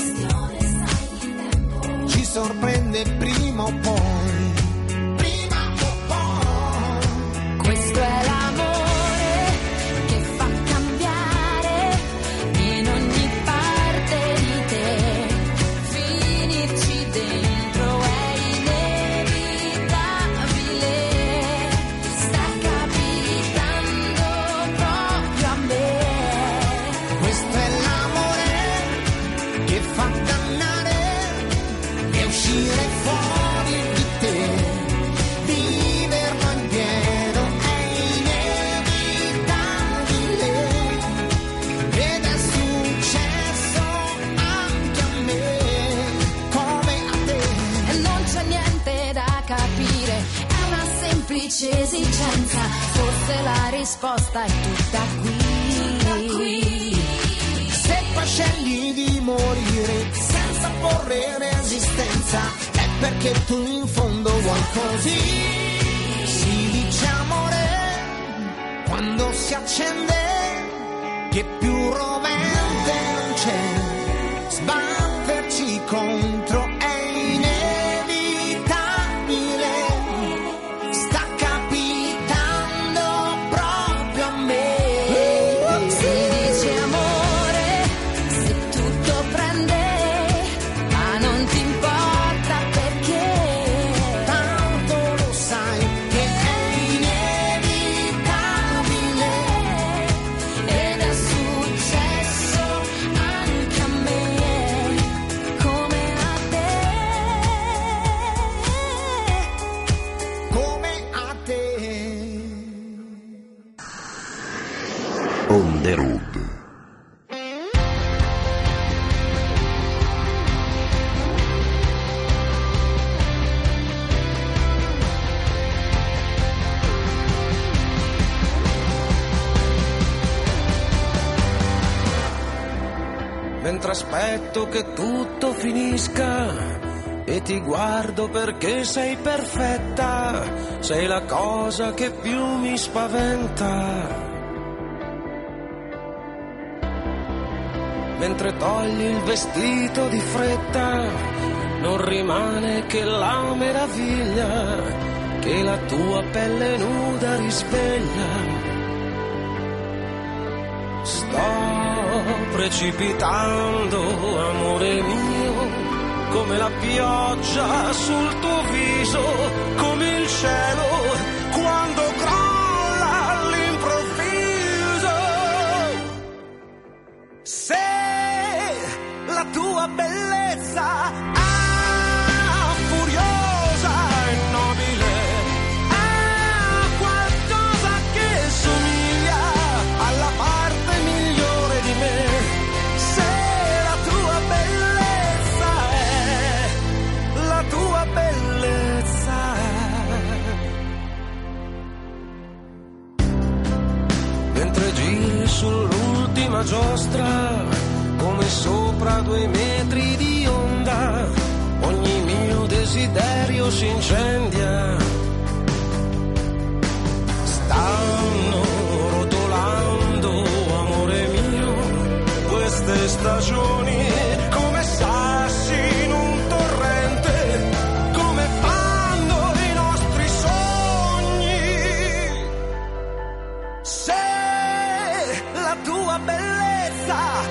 Ci sorprende prima o poi, prima o poi. Questo è l'amore che fa cambiare in ogni parte di te, finirci dentro è inevitabile, sta capitando proprio a me. Questo è l'amore che fa dannare e uscire fuori di te, viverlo in pieno è inevitabile ed è successo anche a me come a te. E non c'è niente da capire, è una semplice esigenza, forse la risposta è tutta qui. Se poi scegli di morire senza porre resistenza, è perché tu in fondo vuoi così. Si dice amore quando si accende, che più rovente non c'è, sbatterci contro è inevitabile, sta capitando proprio a me. Si dice amore se tutto prende, ma non ti importa perché Tanto lo sai che è inevitabile ed è successo mentre aspetto che tutto finisca e ti guardo perché sei perfetta, sei la cosa che più mi spaventa. Mentre togli il vestito di fretta, non rimane che la meraviglia che la tua pelle nuda risveglia. Sto precipitando, amore mio, come la pioggia sul tuo viso, come il cielo quando crolla all'improvviso. Se la tua bellezza, ah, furiosa e nobile, ah, qualcosa che somiglia alla parte migliore di me. Se la tua bellezza è la tua bellezza, mentre giri sull'ultima giostra come sopra due metri di onda, ogni mio desiderio si incendia. Stanno rotolando, amore mio, queste stagioni come sassi in un torrente, come fanno i nostri sogni. Se la tua bellezza,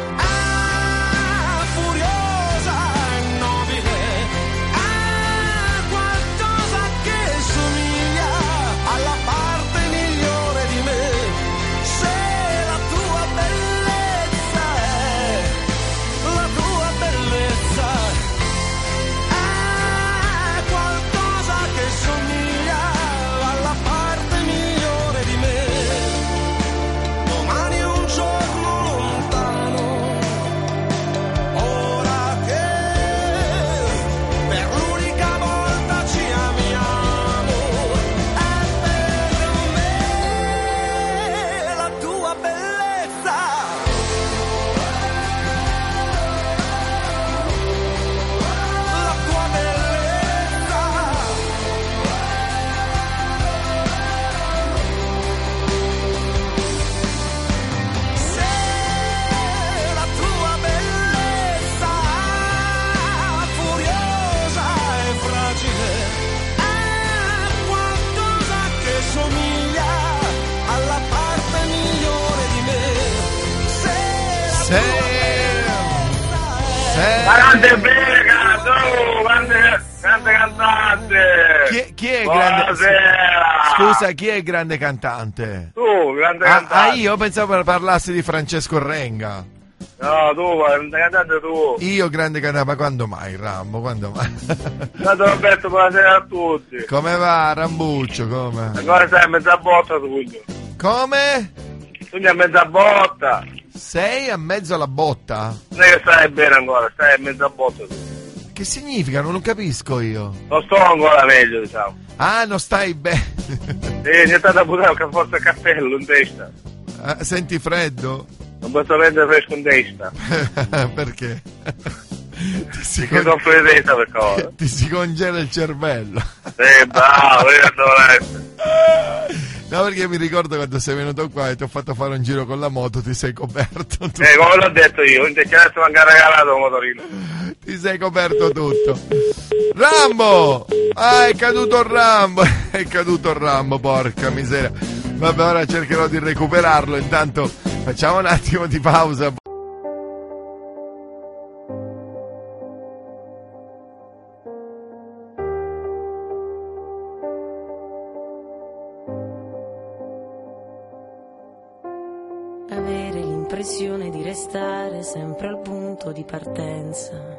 grande Vega, tu, grande, grande cantante. Chi, chi è il grande? Buonasera. Scusa, chi è il grande cantante? Tu, grande ah, cantante. Ah, io pensavo parlassi di Francesco Renga. No, tu, grande cantante tu. Io grande cantante, ma quando mai, Rambo? Quando mai? Ciao Roberto, buonasera a tutti. Come va, Rambuccio, come? Ancora stai a mezza botta tu. Come? Tu a mezza botta. Sei a mezzo alla botta? Non è che stai bene ancora, stai a mezza botta tu. Che significa? Non lo capisco io. Non sto ancora meglio, diciamo. Ah, non stai bene. Sì, c'è stata buttare che forse il cappello in testa. Ah, senti freddo? Non posso prendere fresco in testa. Perché? Ti si, con... soffro di testa per cosa. Ti si congela il cervello. Sì, bravo, io no, perché mi ricordo quando sei venuto qua e ti ho fatto fare un giro con la moto, ti sei coperto tutto. Eh, come l'ho detto io, non ti c'è manca regalato un motorino. Ti sei coperto tutto. Rambo! Ah, è caduto il Rambo! È caduto il Rambo, porca miseria. Vabbè, ora cercherò di recuperarlo. Intanto facciamo un attimo di pausa. Avere l'impressione di restare sempre al punto di partenza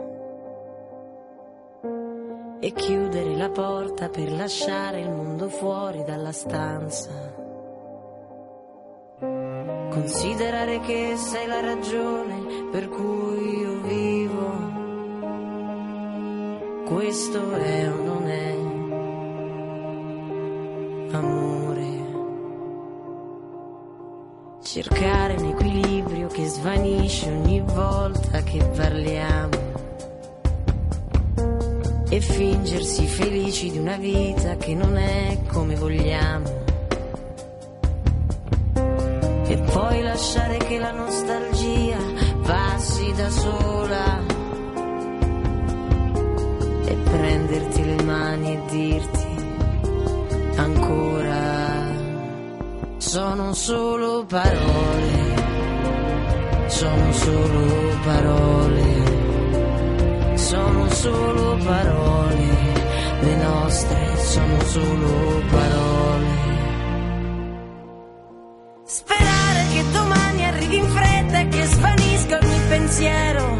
e chiudere la porta per lasciare il mondo fuori dalla stanza. Considerare che sei la ragione per cui io vivo. Questo è o non è amore? Cercare un equilibrio che svanisce ogni volta che parliamo, e fingersi felici di una vita che non è come vogliamo, e poi lasciare che la nostalgia passi da sola e prenderti le mani e dirti ancora. Sono solo parole, sono solo parole, sono solo parole, le nostre sono solo parole. Sperare che domani arrivi in fretta e che svanisca ogni pensiero,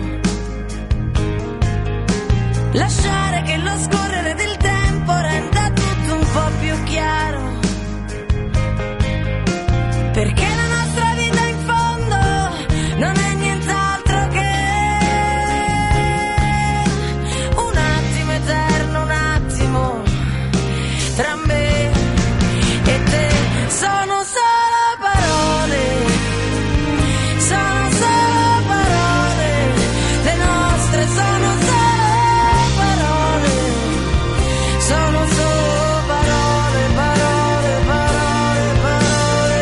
lasciare che lo scorrere del tempo renda tutto un po' più chiaro, perché la nostra vita in fondo non è nient'altro che un attimo eterno, un attimo tra me e te. Sono solo parole, sono solo parole, le nostre sono solo parole, sono solo parole, parole, parole, parole.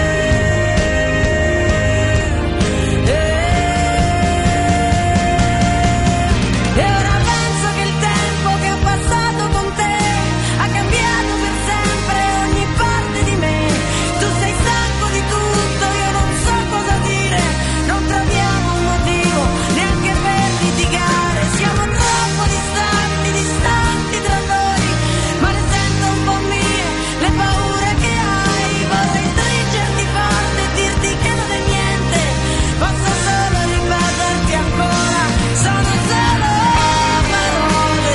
E ora penso che il tempo che ho passato con te ha cambiato per sempre ogni parte di me. Tu sei stanco di tutto, io non so cosa dire, non troviamo un motivo neanche per litigare. Siamo troppo distanti, distanti tra noi, ma ne sento un po' mie le paure che hai. Vorrei stringerti forte e dirti che non è niente, posso solo ripeterti ancora, sono solo parole.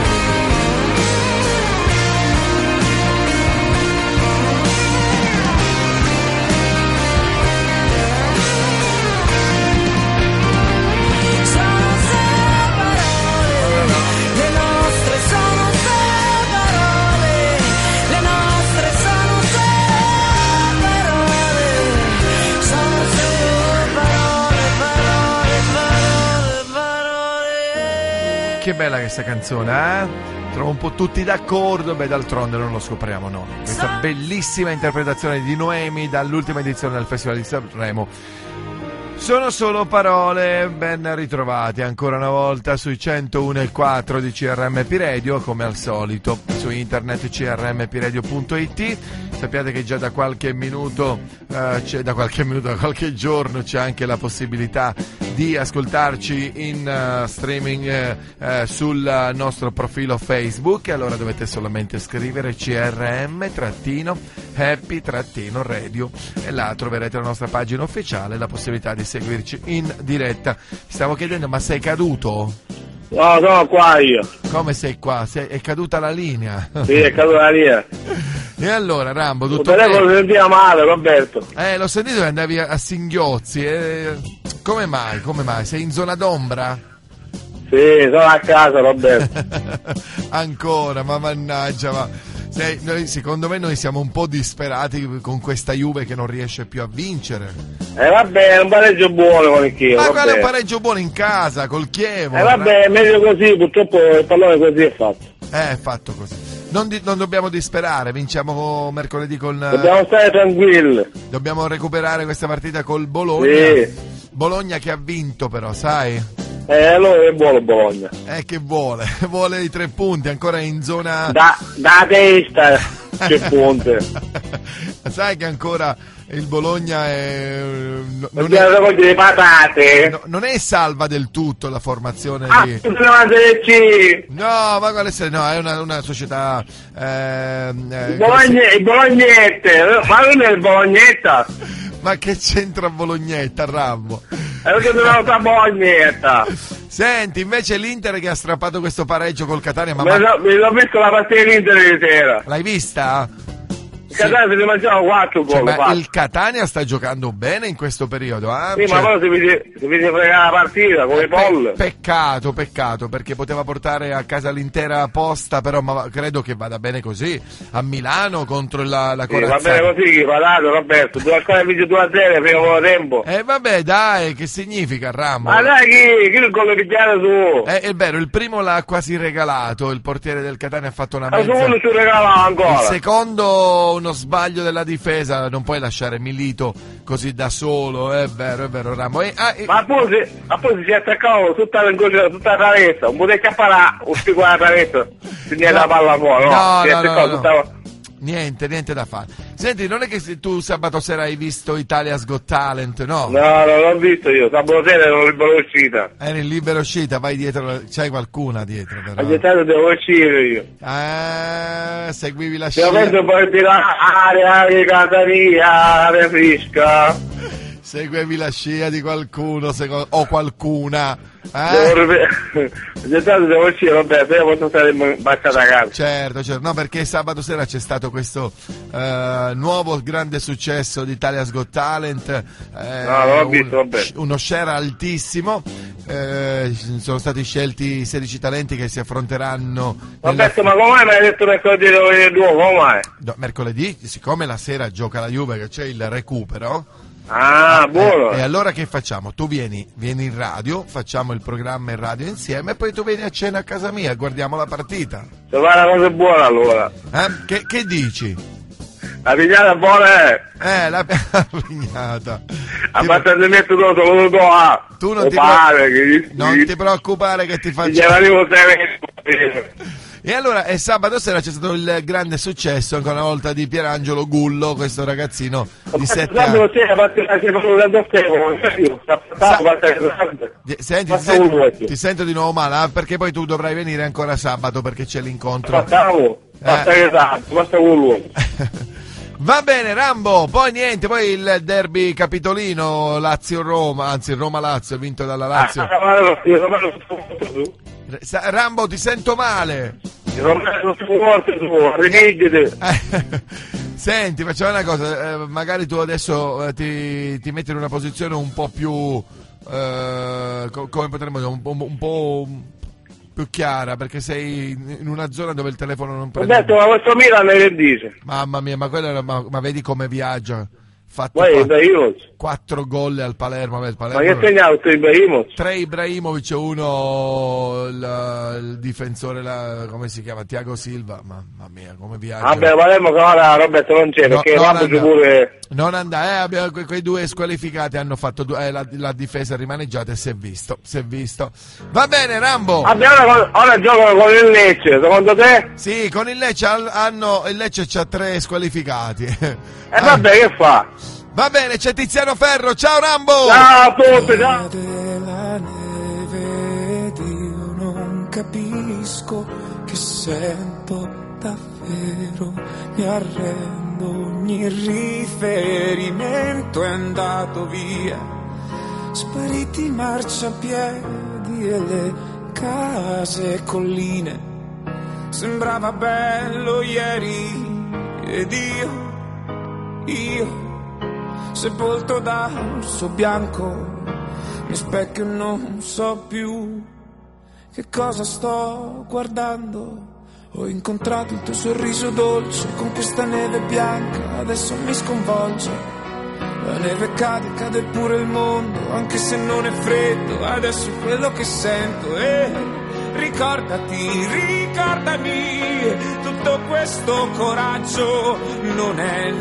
Sono solo parole, le nostre sono solo parole, le nostre sono solo parole, sono solo parole, parole, parole, parole. Che bella questa canzone, eh? Trovo un po' tutti d'accordo, beh d'altronde non lo scopriamo noi. Questa bellissima interpretazione di Noemi dall'ultima edizione del Festival di Sanremo. Sono solo parole, ben ritrovati ancora una volta sui centouno e quattro di C R M Happy Radio, come al solito, su internet c r m p radio punto i t. Sappiate che già da qualche minuto, eh, c'è, da qualche minuto, da qualche giorno c'è anche la possibilità di ascoltarci in uh, streaming eh, eh, sul nostro profilo Facebook. Allora dovete solamente scrivere C R M trattino Happy trattino Radio e là troverete la nostra pagina ufficiale e la possibilità di seguirci in diretta. Stavo chiedendo, ma sei caduto? No, sono qua io. Come sei qua? Sei, è caduta la linea? Sì, è caduta la linea. E allora, Rambo, Il tutto telefono bene? si sentiva male, Roberto. Eh, l'ho sentito che andavi a, a singhiozzi. Eh. Come mai? Come mai? Sei in zona d'ombra? Sì, sono a casa, Roberto. Ancora, ma mannaggia, ma... Sei, noi, secondo me noi siamo un po' disperati con questa Juve che non riesce più a vincere. Eh vabbè, è un pareggio buono con il Chievo. Ma vabbè. quale un pareggio buono in casa, col Chievo? Eh vabbè, è meglio così, purtroppo il pallone così è fatto. Eh, è fatto così. Non, di, non dobbiamo disperare, vinciamo mercoledì con... Dobbiamo stare tranquilli. Dobbiamo recuperare questa partita col Bologna. Sì. Bologna che ha vinto però, sai? Eh, allora è buono Bologna. Eh, che vuole? Vuole i tre punti, ancora in zona... Da, da testa, che punte. Sai che ancora il Bologna è... Non Dobbiamo raccogliere le patate. No, non è salva del tutto la formazione Ah, lì. no, ma quale sei? No, è una, una società... ehm, eh, il, Bologna, il Bolognette, ma non è il Bolognetta. Ma che c'entra Bolognetta, Rambo? È perché dobbiamo fare Bolognetta. Senti, invece l'Inter che ha strappato questo pareggio col Catania, ma mi l'ho visto la partita dell'Inter di sera. l'hai vista? Il Catania si mangiava quattro Cioè, gol. ma il Catania sta giocando bene in questo periodo, eh? Sì, Cioè, ma poi si vede, si vede fregare la partita come i poll. Peccato, peccato, perché poteva portare a casa l'intera posta, però ma credo che vada bene così. A Milano contro la, la Sì, va Corazzata. bene così, che patato Roberto, due ancora vince due a zero prima poco tempo. E eh, vabbè, dai, che significa Rambo? Ma dai, chi, chi il gol pigliato tu? Eh, è vero, il primo l'ha quasi regalato, il portiere del Catania ha fatto una Ma mezza. solo ci regalava ancora. Il secondo, uno sbaglio della difesa, non puoi lasciare Milito così da solo, è vero, è vero Rambo. E, ah, e... Ma poi si, ma poi si attaccava tutta la, tutta la traversa, un po' di cappara, un spico alla traversa, si niente la palla fuori, no? No, Si no, attaccava no, tutta la... Niente, niente da fare. Senti, non è che se tu sabato sera hai visto Italia's Got Talent, no? No, non l'ho visto io, sabato sera ero libero uscita. Eri in libera uscita, vai dietro, c'hai qualcuna dietro però. A gettato devo uscire io. Ah, seguivi la Se lo scia. penso poi tirare, aria, Catania, aria fresca. Seguivi la scia di qualcuno, secondo... o qualcuna. Devo Eh? gettato devo uscire, vabbè, se io posso stare baciata a casa. Certo, certo, no, perché sabato sera c'è stato questo eh, nuovo grande successo di Italia's Got Talent, eh, No, non l'ho visto, un- vabbè. uno share altissimo, eh, sono stati scelti sedici talenti che si affronteranno nella- Roberto, ma come mi hai detto mercoledì devo venire due, come? no, mercoledì, siccome la sera gioca la Juve che c'è il recupero. Ah, buono. Eh, e allora che facciamo? Tu vieni, vieni in radio, facciamo il programma in radio insieme e poi tu vieni a cena a casa mia e guardiamo la partita. Se fa una cosa buona allora. Eh? Che, che dici? La pigliata buona è. Eh, la pignata. A parte di mettere tutto, lo do a. Tu non o ti, pare, pre- che non ti preoccupare che ti Gli faccio. arrivo tre. E allora, e sabato sera c'è stato il grande successo ancora una volta di Pierangelo Gullo, questo ragazzino di sette anni. Sabato sera parte la che fanno tanto tempo, io sto Di- Senti, ti sento, ti sento di nuovo male, ah, perché poi tu dovrai venire ancora sabato perché c'è l'incontro. Facciamo, basta che tanto, basta con l'uomo. Va bene Rambo, poi niente, poi il derby capitolino Lazio-Roma, anzi Roma-Lazio, vinto dalla Lazio. Sa- Rambo, ti sento male. Senti, facciamo una cosa, eh, magari tu adesso eh, ti, ti metti in una posizione un po' più, eh, co- come potremmo dire, un, po'- un po' più chiara, perché sei in una zona dove il telefono non prende. Roberto, ma questo Milan che dice? Mamma mia, ma quello era, ma, ma vedi come viaggia. Fatto Poi quattro, Ibrahimovic. quattro gol al Palermo. Il Palermo Ma che segnato questo Ibrahimovic? tre Ibrahimovic, uno il, il difensore, la, come si chiama? Tiago Silva. Mamma mia, come viaggia. Vabbè, Palermo che ora Roberto non c'è, No, perché non Rambo c'è andava. pure... Non andà, eh, abbiamo, que- quei due squalificati hanno fatto due, eh, la, la difesa rimaneggiata e si è visto, si è visto. Va bene Rambo. Vabbè, ora, ora giocano con il Lecce, secondo te? Sì, con il Lecce al- hanno, il Lecce c'ha tre squalificati. E eh, vabbè, che fa? Va bene, c'è Tiziano Ferro, ciao Rambo! Ciao a tutti, ciao! La neve ed io non capisco che sento davvero, mi arrendo, ogni riferimento è andato via, spariti i marciapiedi e le case e colline, sembrava bello ieri ed io, io sepolto dal suo bianco, mi specchio non so più che cosa sto guardando. Ho incontrato il tuo sorriso dolce con questa neve bianca, adesso mi sconvolge. La neve cade, cade pure il mondo, anche se non è freddo, adesso è quello che sento. E ricordati, ricordami, tutto questo coraggio non è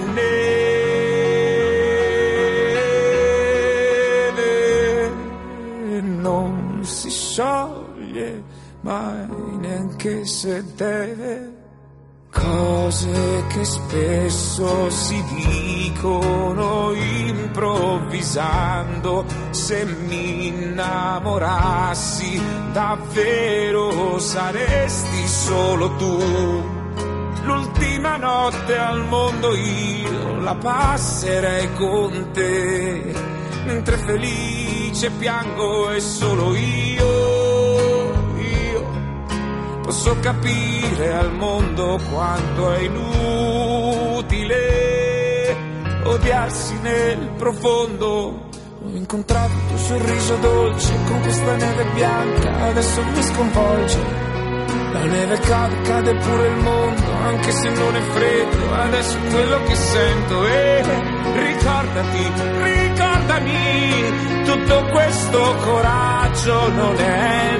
neve, non si scioglie mai neanche se deve. Cose che spesso si dicono improvvisando, se mi innamorassi davvero saresti solo tu. L'ultima notte al mondo io la passerei con te, mentre felice piango e solo io, io posso capire al mondo quanto è inutile inutile odiarsi nel profondo. Ho incontrato il tuo sorriso dolce con questa neve bianca, adesso mi sconvolge. La neve cade, cade pure il mondo, anche se non è freddo, adesso è quello che sento. E ricordati, ricordami, tutto questo coraggio non è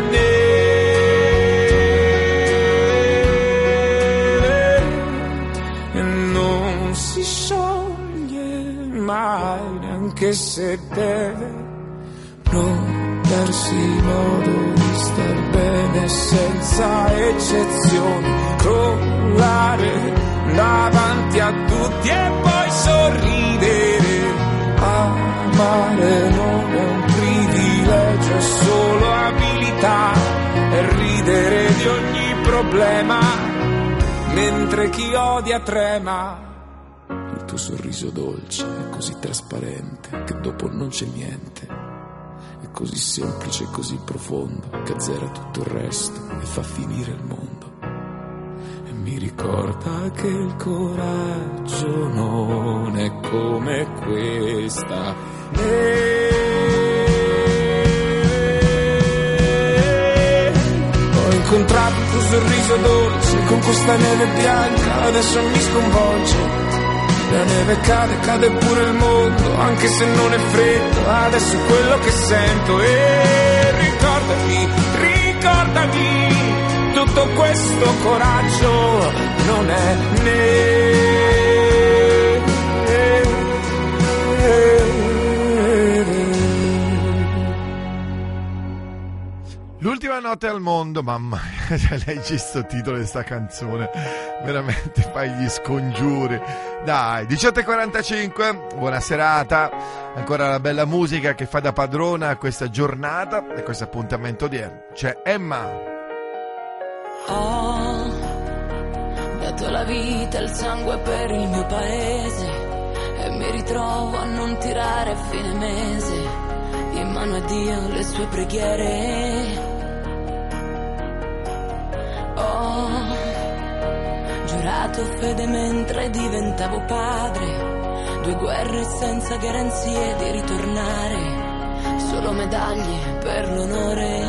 neve e non si scioglie mai, neanche se deve non darsi modo di star bene senza eccezioni, crollare davanti a tutti e poi sorridere. Amare non è un privilegio, è solo abilità, e ridere di ogni problema mentre chi odia trema. Il tuo sorriso dolce è così trasparente che dopo non c'è niente. È così semplice e così profondo che azzera tutto il resto e fa finire il mondo. E mi ricorda che il coraggio non è come questa neve. Ho incontrato il tuo sorriso dolce con questa neve bianca, adesso mi sconvolge. La neve cade, cade pure il mondo, anche se non è freddo, adesso è quello che sento. E ricordati, ricordami, tutto questo coraggio non è neve. L'ultima notte al mondo, mamma mia, leggi sto titolo di sta canzone, veramente fai gli scongiuri. Dai, diciotto e quarantacinque, buona serata, ancora la bella musica che fa da padrona a questa giornata e questo appuntamento odierno. C'è Emma. Ho dato la vita e il sangue per il mio paese e mi ritrovo a non tirare a fine mese in mano a Dio le sue preghiere. Ho giurato fede mentre diventavo padre, due guerre senza garanzie di ritornare, solo medaglie per l'onore.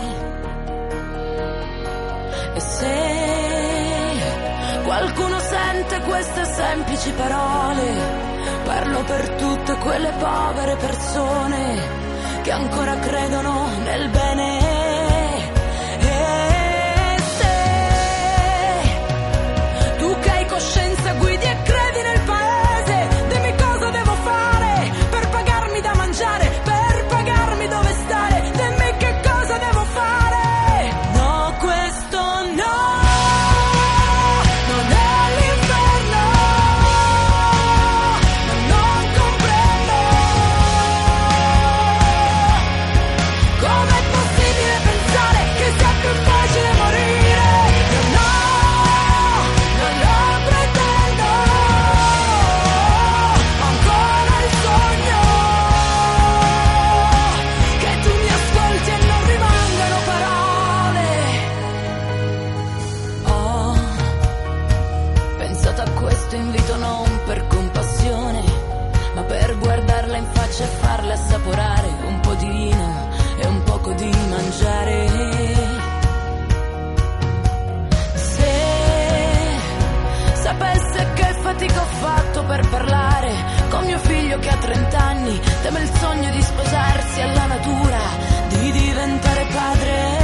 E se qualcuno sente queste semplici parole, parlo per tutte quelle povere persone che ancora credono nel bene. Coscienza guidi e credi nel paese, dimmi cosa devo fare per pagarmi da mangiare, per pagarmi dove stare, dimmi che cosa devo fare. No, questo no, non è l'inferno, ma non comprendo com'è possibile pensare che sia più facile morire. No, non lo invito non per compassione, ma per guardarla in faccia e farle assaporare un po' di vino e un poco di mangiare. Se sapesse che fatica ho fatto per parlare con mio figlio che ha trent'anni, teme il sogno di sposarsi alla natura, di diventare padre.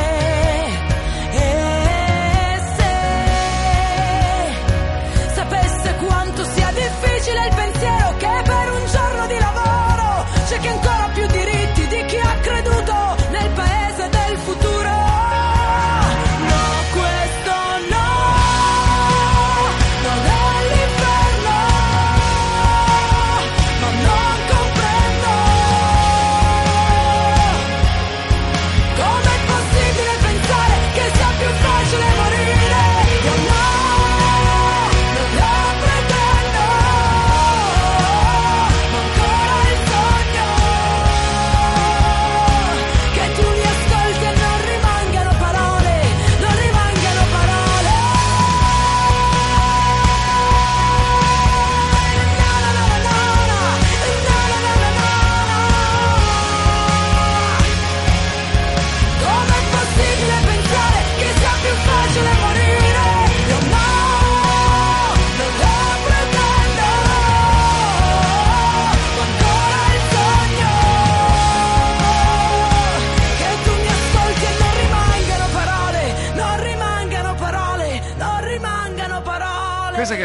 Quanto sia difficile il pensiero che per un giorno di lavoro c'è chi ha ancora più diritti di chi ha creduto nel paese del futuro. No, questo no, non è l'inferno, ma non comprendo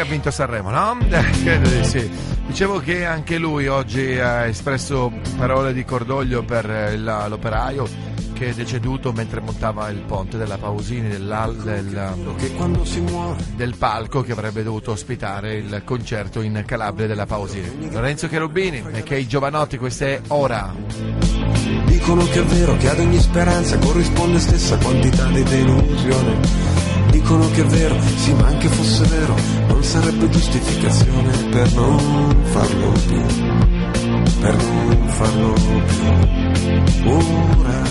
vinto Sanremo, no? Credo di sì. Dicevo che anche lui oggi ha espresso parole di cordoglio per il- l'operaio che è deceduto mentre montava il ponte della Pausini dell'al- del, del palco che avrebbe dovuto ospitare il concerto in Calabria della Pausini. Lorenzo Cherubini e che i giovanotti, questa è Ora. Dicono che è vero che ad ogni speranza corrisponde stessa quantità di delusione. Dicono che è vero, sì, ma anche fosse vero, non sarebbe giustificazione per non farlo più, per non farlo più. Ora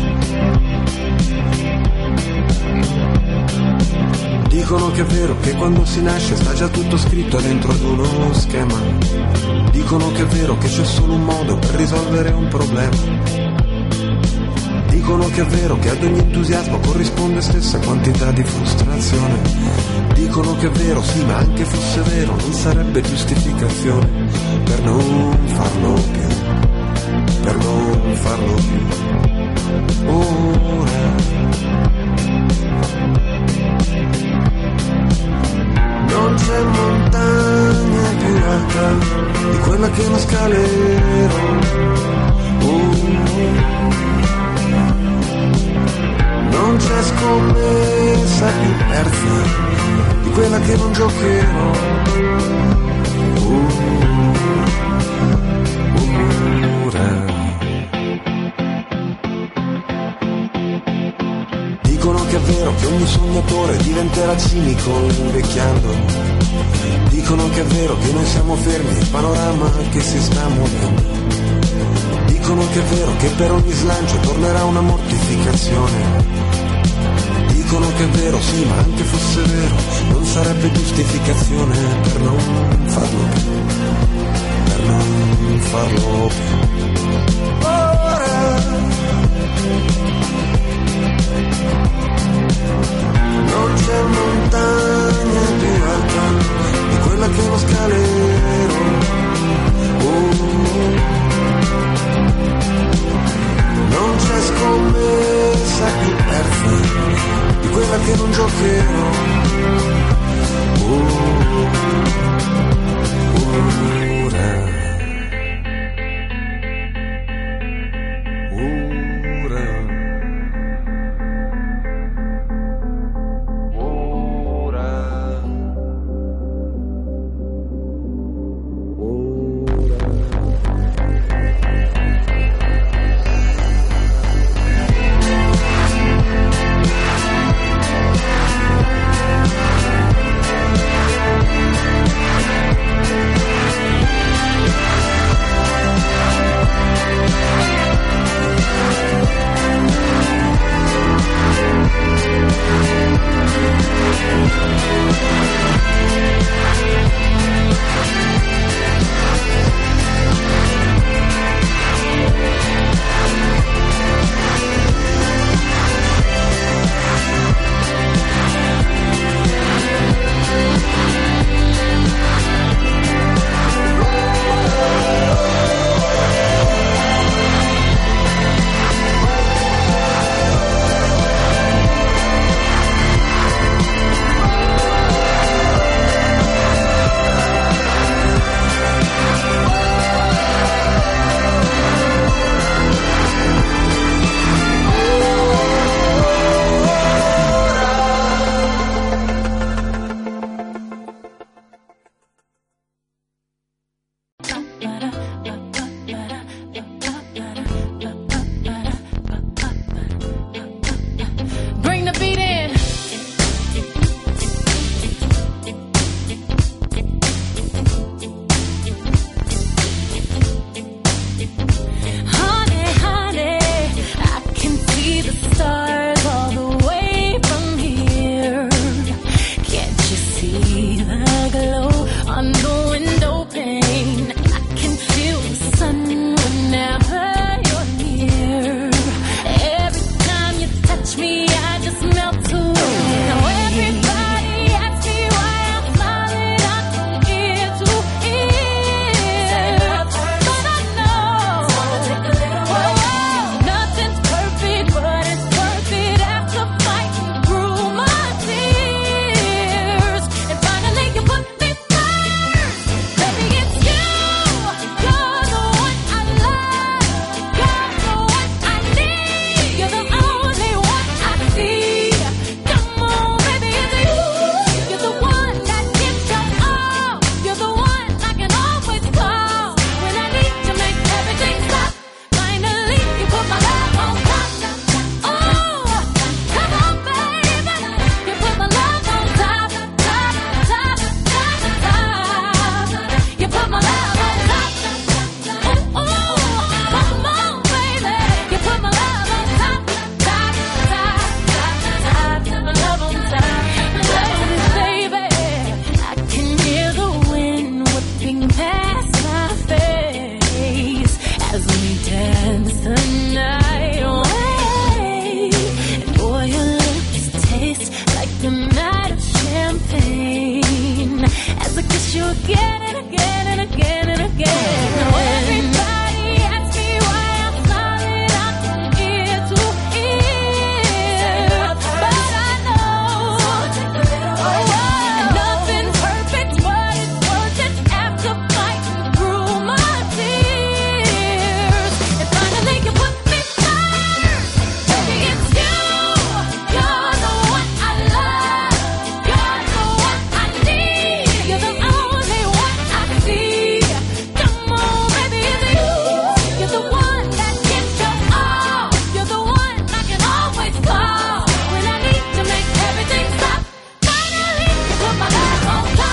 dicono che è vero che quando si nasce sta già tutto scritto dentro ad uno schema. Dicono che è vero che c'è solo un modo per risolvere un problema. Dicono che è vero che ad ogni entusiasmo corrisponde stessa quantità di frustrazione. Dicono che è vero, sì, ma anche fosse vero, non sarebbe giustificazione per non farlo più, per non farlo più. Ora non c'è montagna più alta di quella che uno scalero. Oh. Non c'è scommessa più persa di quella che non giocherò. Ora dicono che è vero che ogni sognatore diventerà cinico invecchiando. Dicono che è vero che noi siamo fermi, il panorama che si sta muovendo. Dicono che è vero che per ogni slancio tornerà una mortificazione. Dicono che è vero, sì, ma anche fosse vero, non sarebbe giustificazione per non farlo più, per non farlo più. Ora non c'è montagna più alta di quella che uno scalero. Oh. Non c'è scommessa più persa di quella che non giocherò. Ora Ora Ora again and again and again and again. Everybody asks me why I'm smiling out from ear to ear, but I know and nothing's perfect, but it's worth it after fighting through my tears. And finally you put me first, baby, it's you. You're the one I love. You're the one I need. You're the only one I see. Come on, baby, it's you. You're the one that gives your all. You're the one I can always call when I need to make everything stop. Finally, you put my love on top.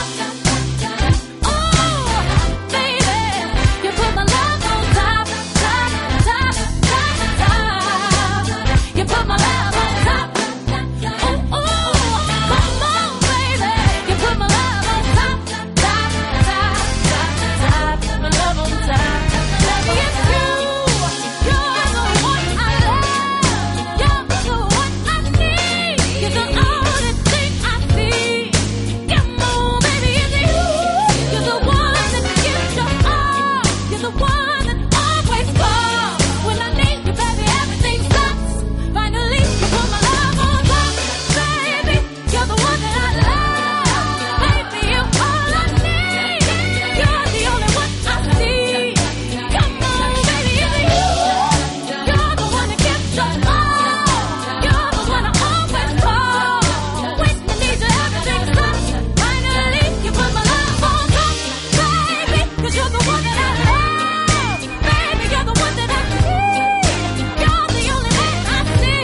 Oh, baby, you put my love on top, top, top, top, top. You put my love on top. Oh, oh, come on, baby, you put my love on top, top, top, top, top. My love on top. It's you. You're the one I love. You're the one I need. You're the only thing I see. Come on, baby, it's you. You're the one that gives your all. You're the one that always calls when I need you, baby. Everything stops. Finally, you put my love on top, baby. You're the one that I love, baby. You're all I need. You're the only one I see. Come on, baby, it's you. You're the one that gives your all. You're the one I always call when I need you. Everything stops. Finally, you put my love on top, baby. 'Cause you're the one that I love, baby. You're the one that I need. You're the only man I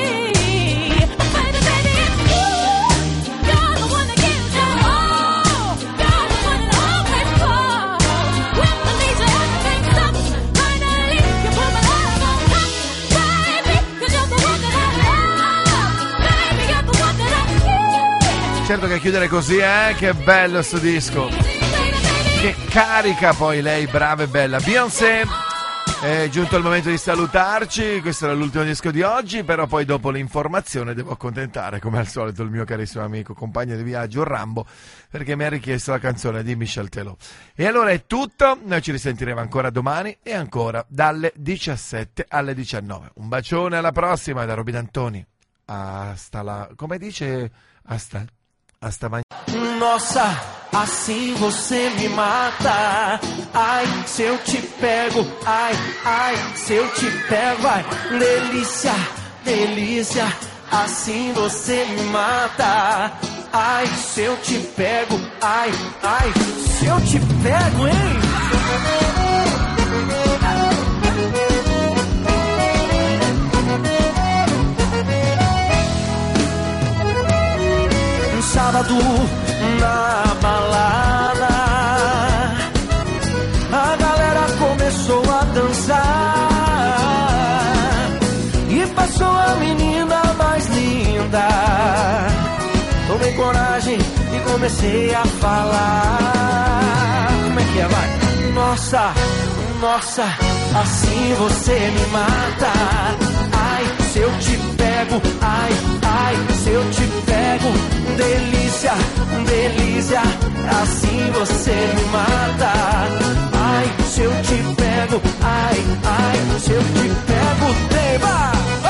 see. Baby, baby, it's you. You're the one that gives your all. You're the one that always calls when I need you. Everything stops. Finally, you put my love on top, baby. 'Cause you're the one that I love, baby. You're the one that I need. Certo che chiudere così, eh? Che bello sto disco. Che carica poi lei, brava e bella. Beyoncé, è giunto il momento di salutarci. Questo era l'ultimo disco di oggi, però poi dopo l'informazione devo accontentare, come al solito, il mio carissimo amico, compagno di viaggio Rambo, perché mi ha richiesto la canzone di Michel Teló. E allora è tutto, noi ci risentiremo ancora domani e ancora dalle diciassette alle diciannove. Un bacione, alla prossima da Roby D'Antoni. Hasta la... come dice? Hasta... hasta mañana. Nossa, assim você me mata. Ai, se eu te pego, ai, ai, se eu te pego, ai, delícia, delícia, assim você me mata. Ai, se eu te pego, ai, ai, se eu te pego, hein? Sábado na balada, a galera começou a dançar e passou a menina mais linda. Tomei coragem e comecei a falar. Como é que é, vai? Nossa, nossa, assim você me mata. Ai, se eu te pego, ai, ai, se eu te pego, delícia, delícia, assim você me mata. Ai, se eu te pego, ai, ai, se eu te pego, tema.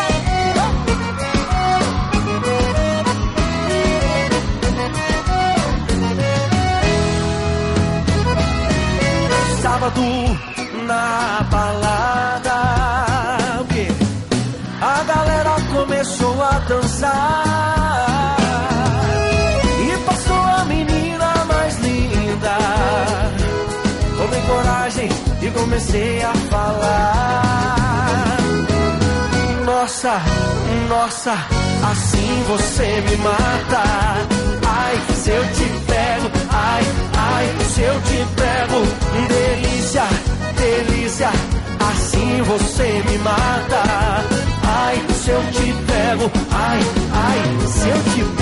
Sábado na balada, o quê? A galera começou a dançar e passou a menina mais linda. Tomei coragem e comecei a falar. Nossa, nossa, assim você me mata. Ai, se eu te pego, ai, ai, se eu te pego, delícia, delícia, assim você me mata. Ai, se eu te pego, ai, ai, se eu te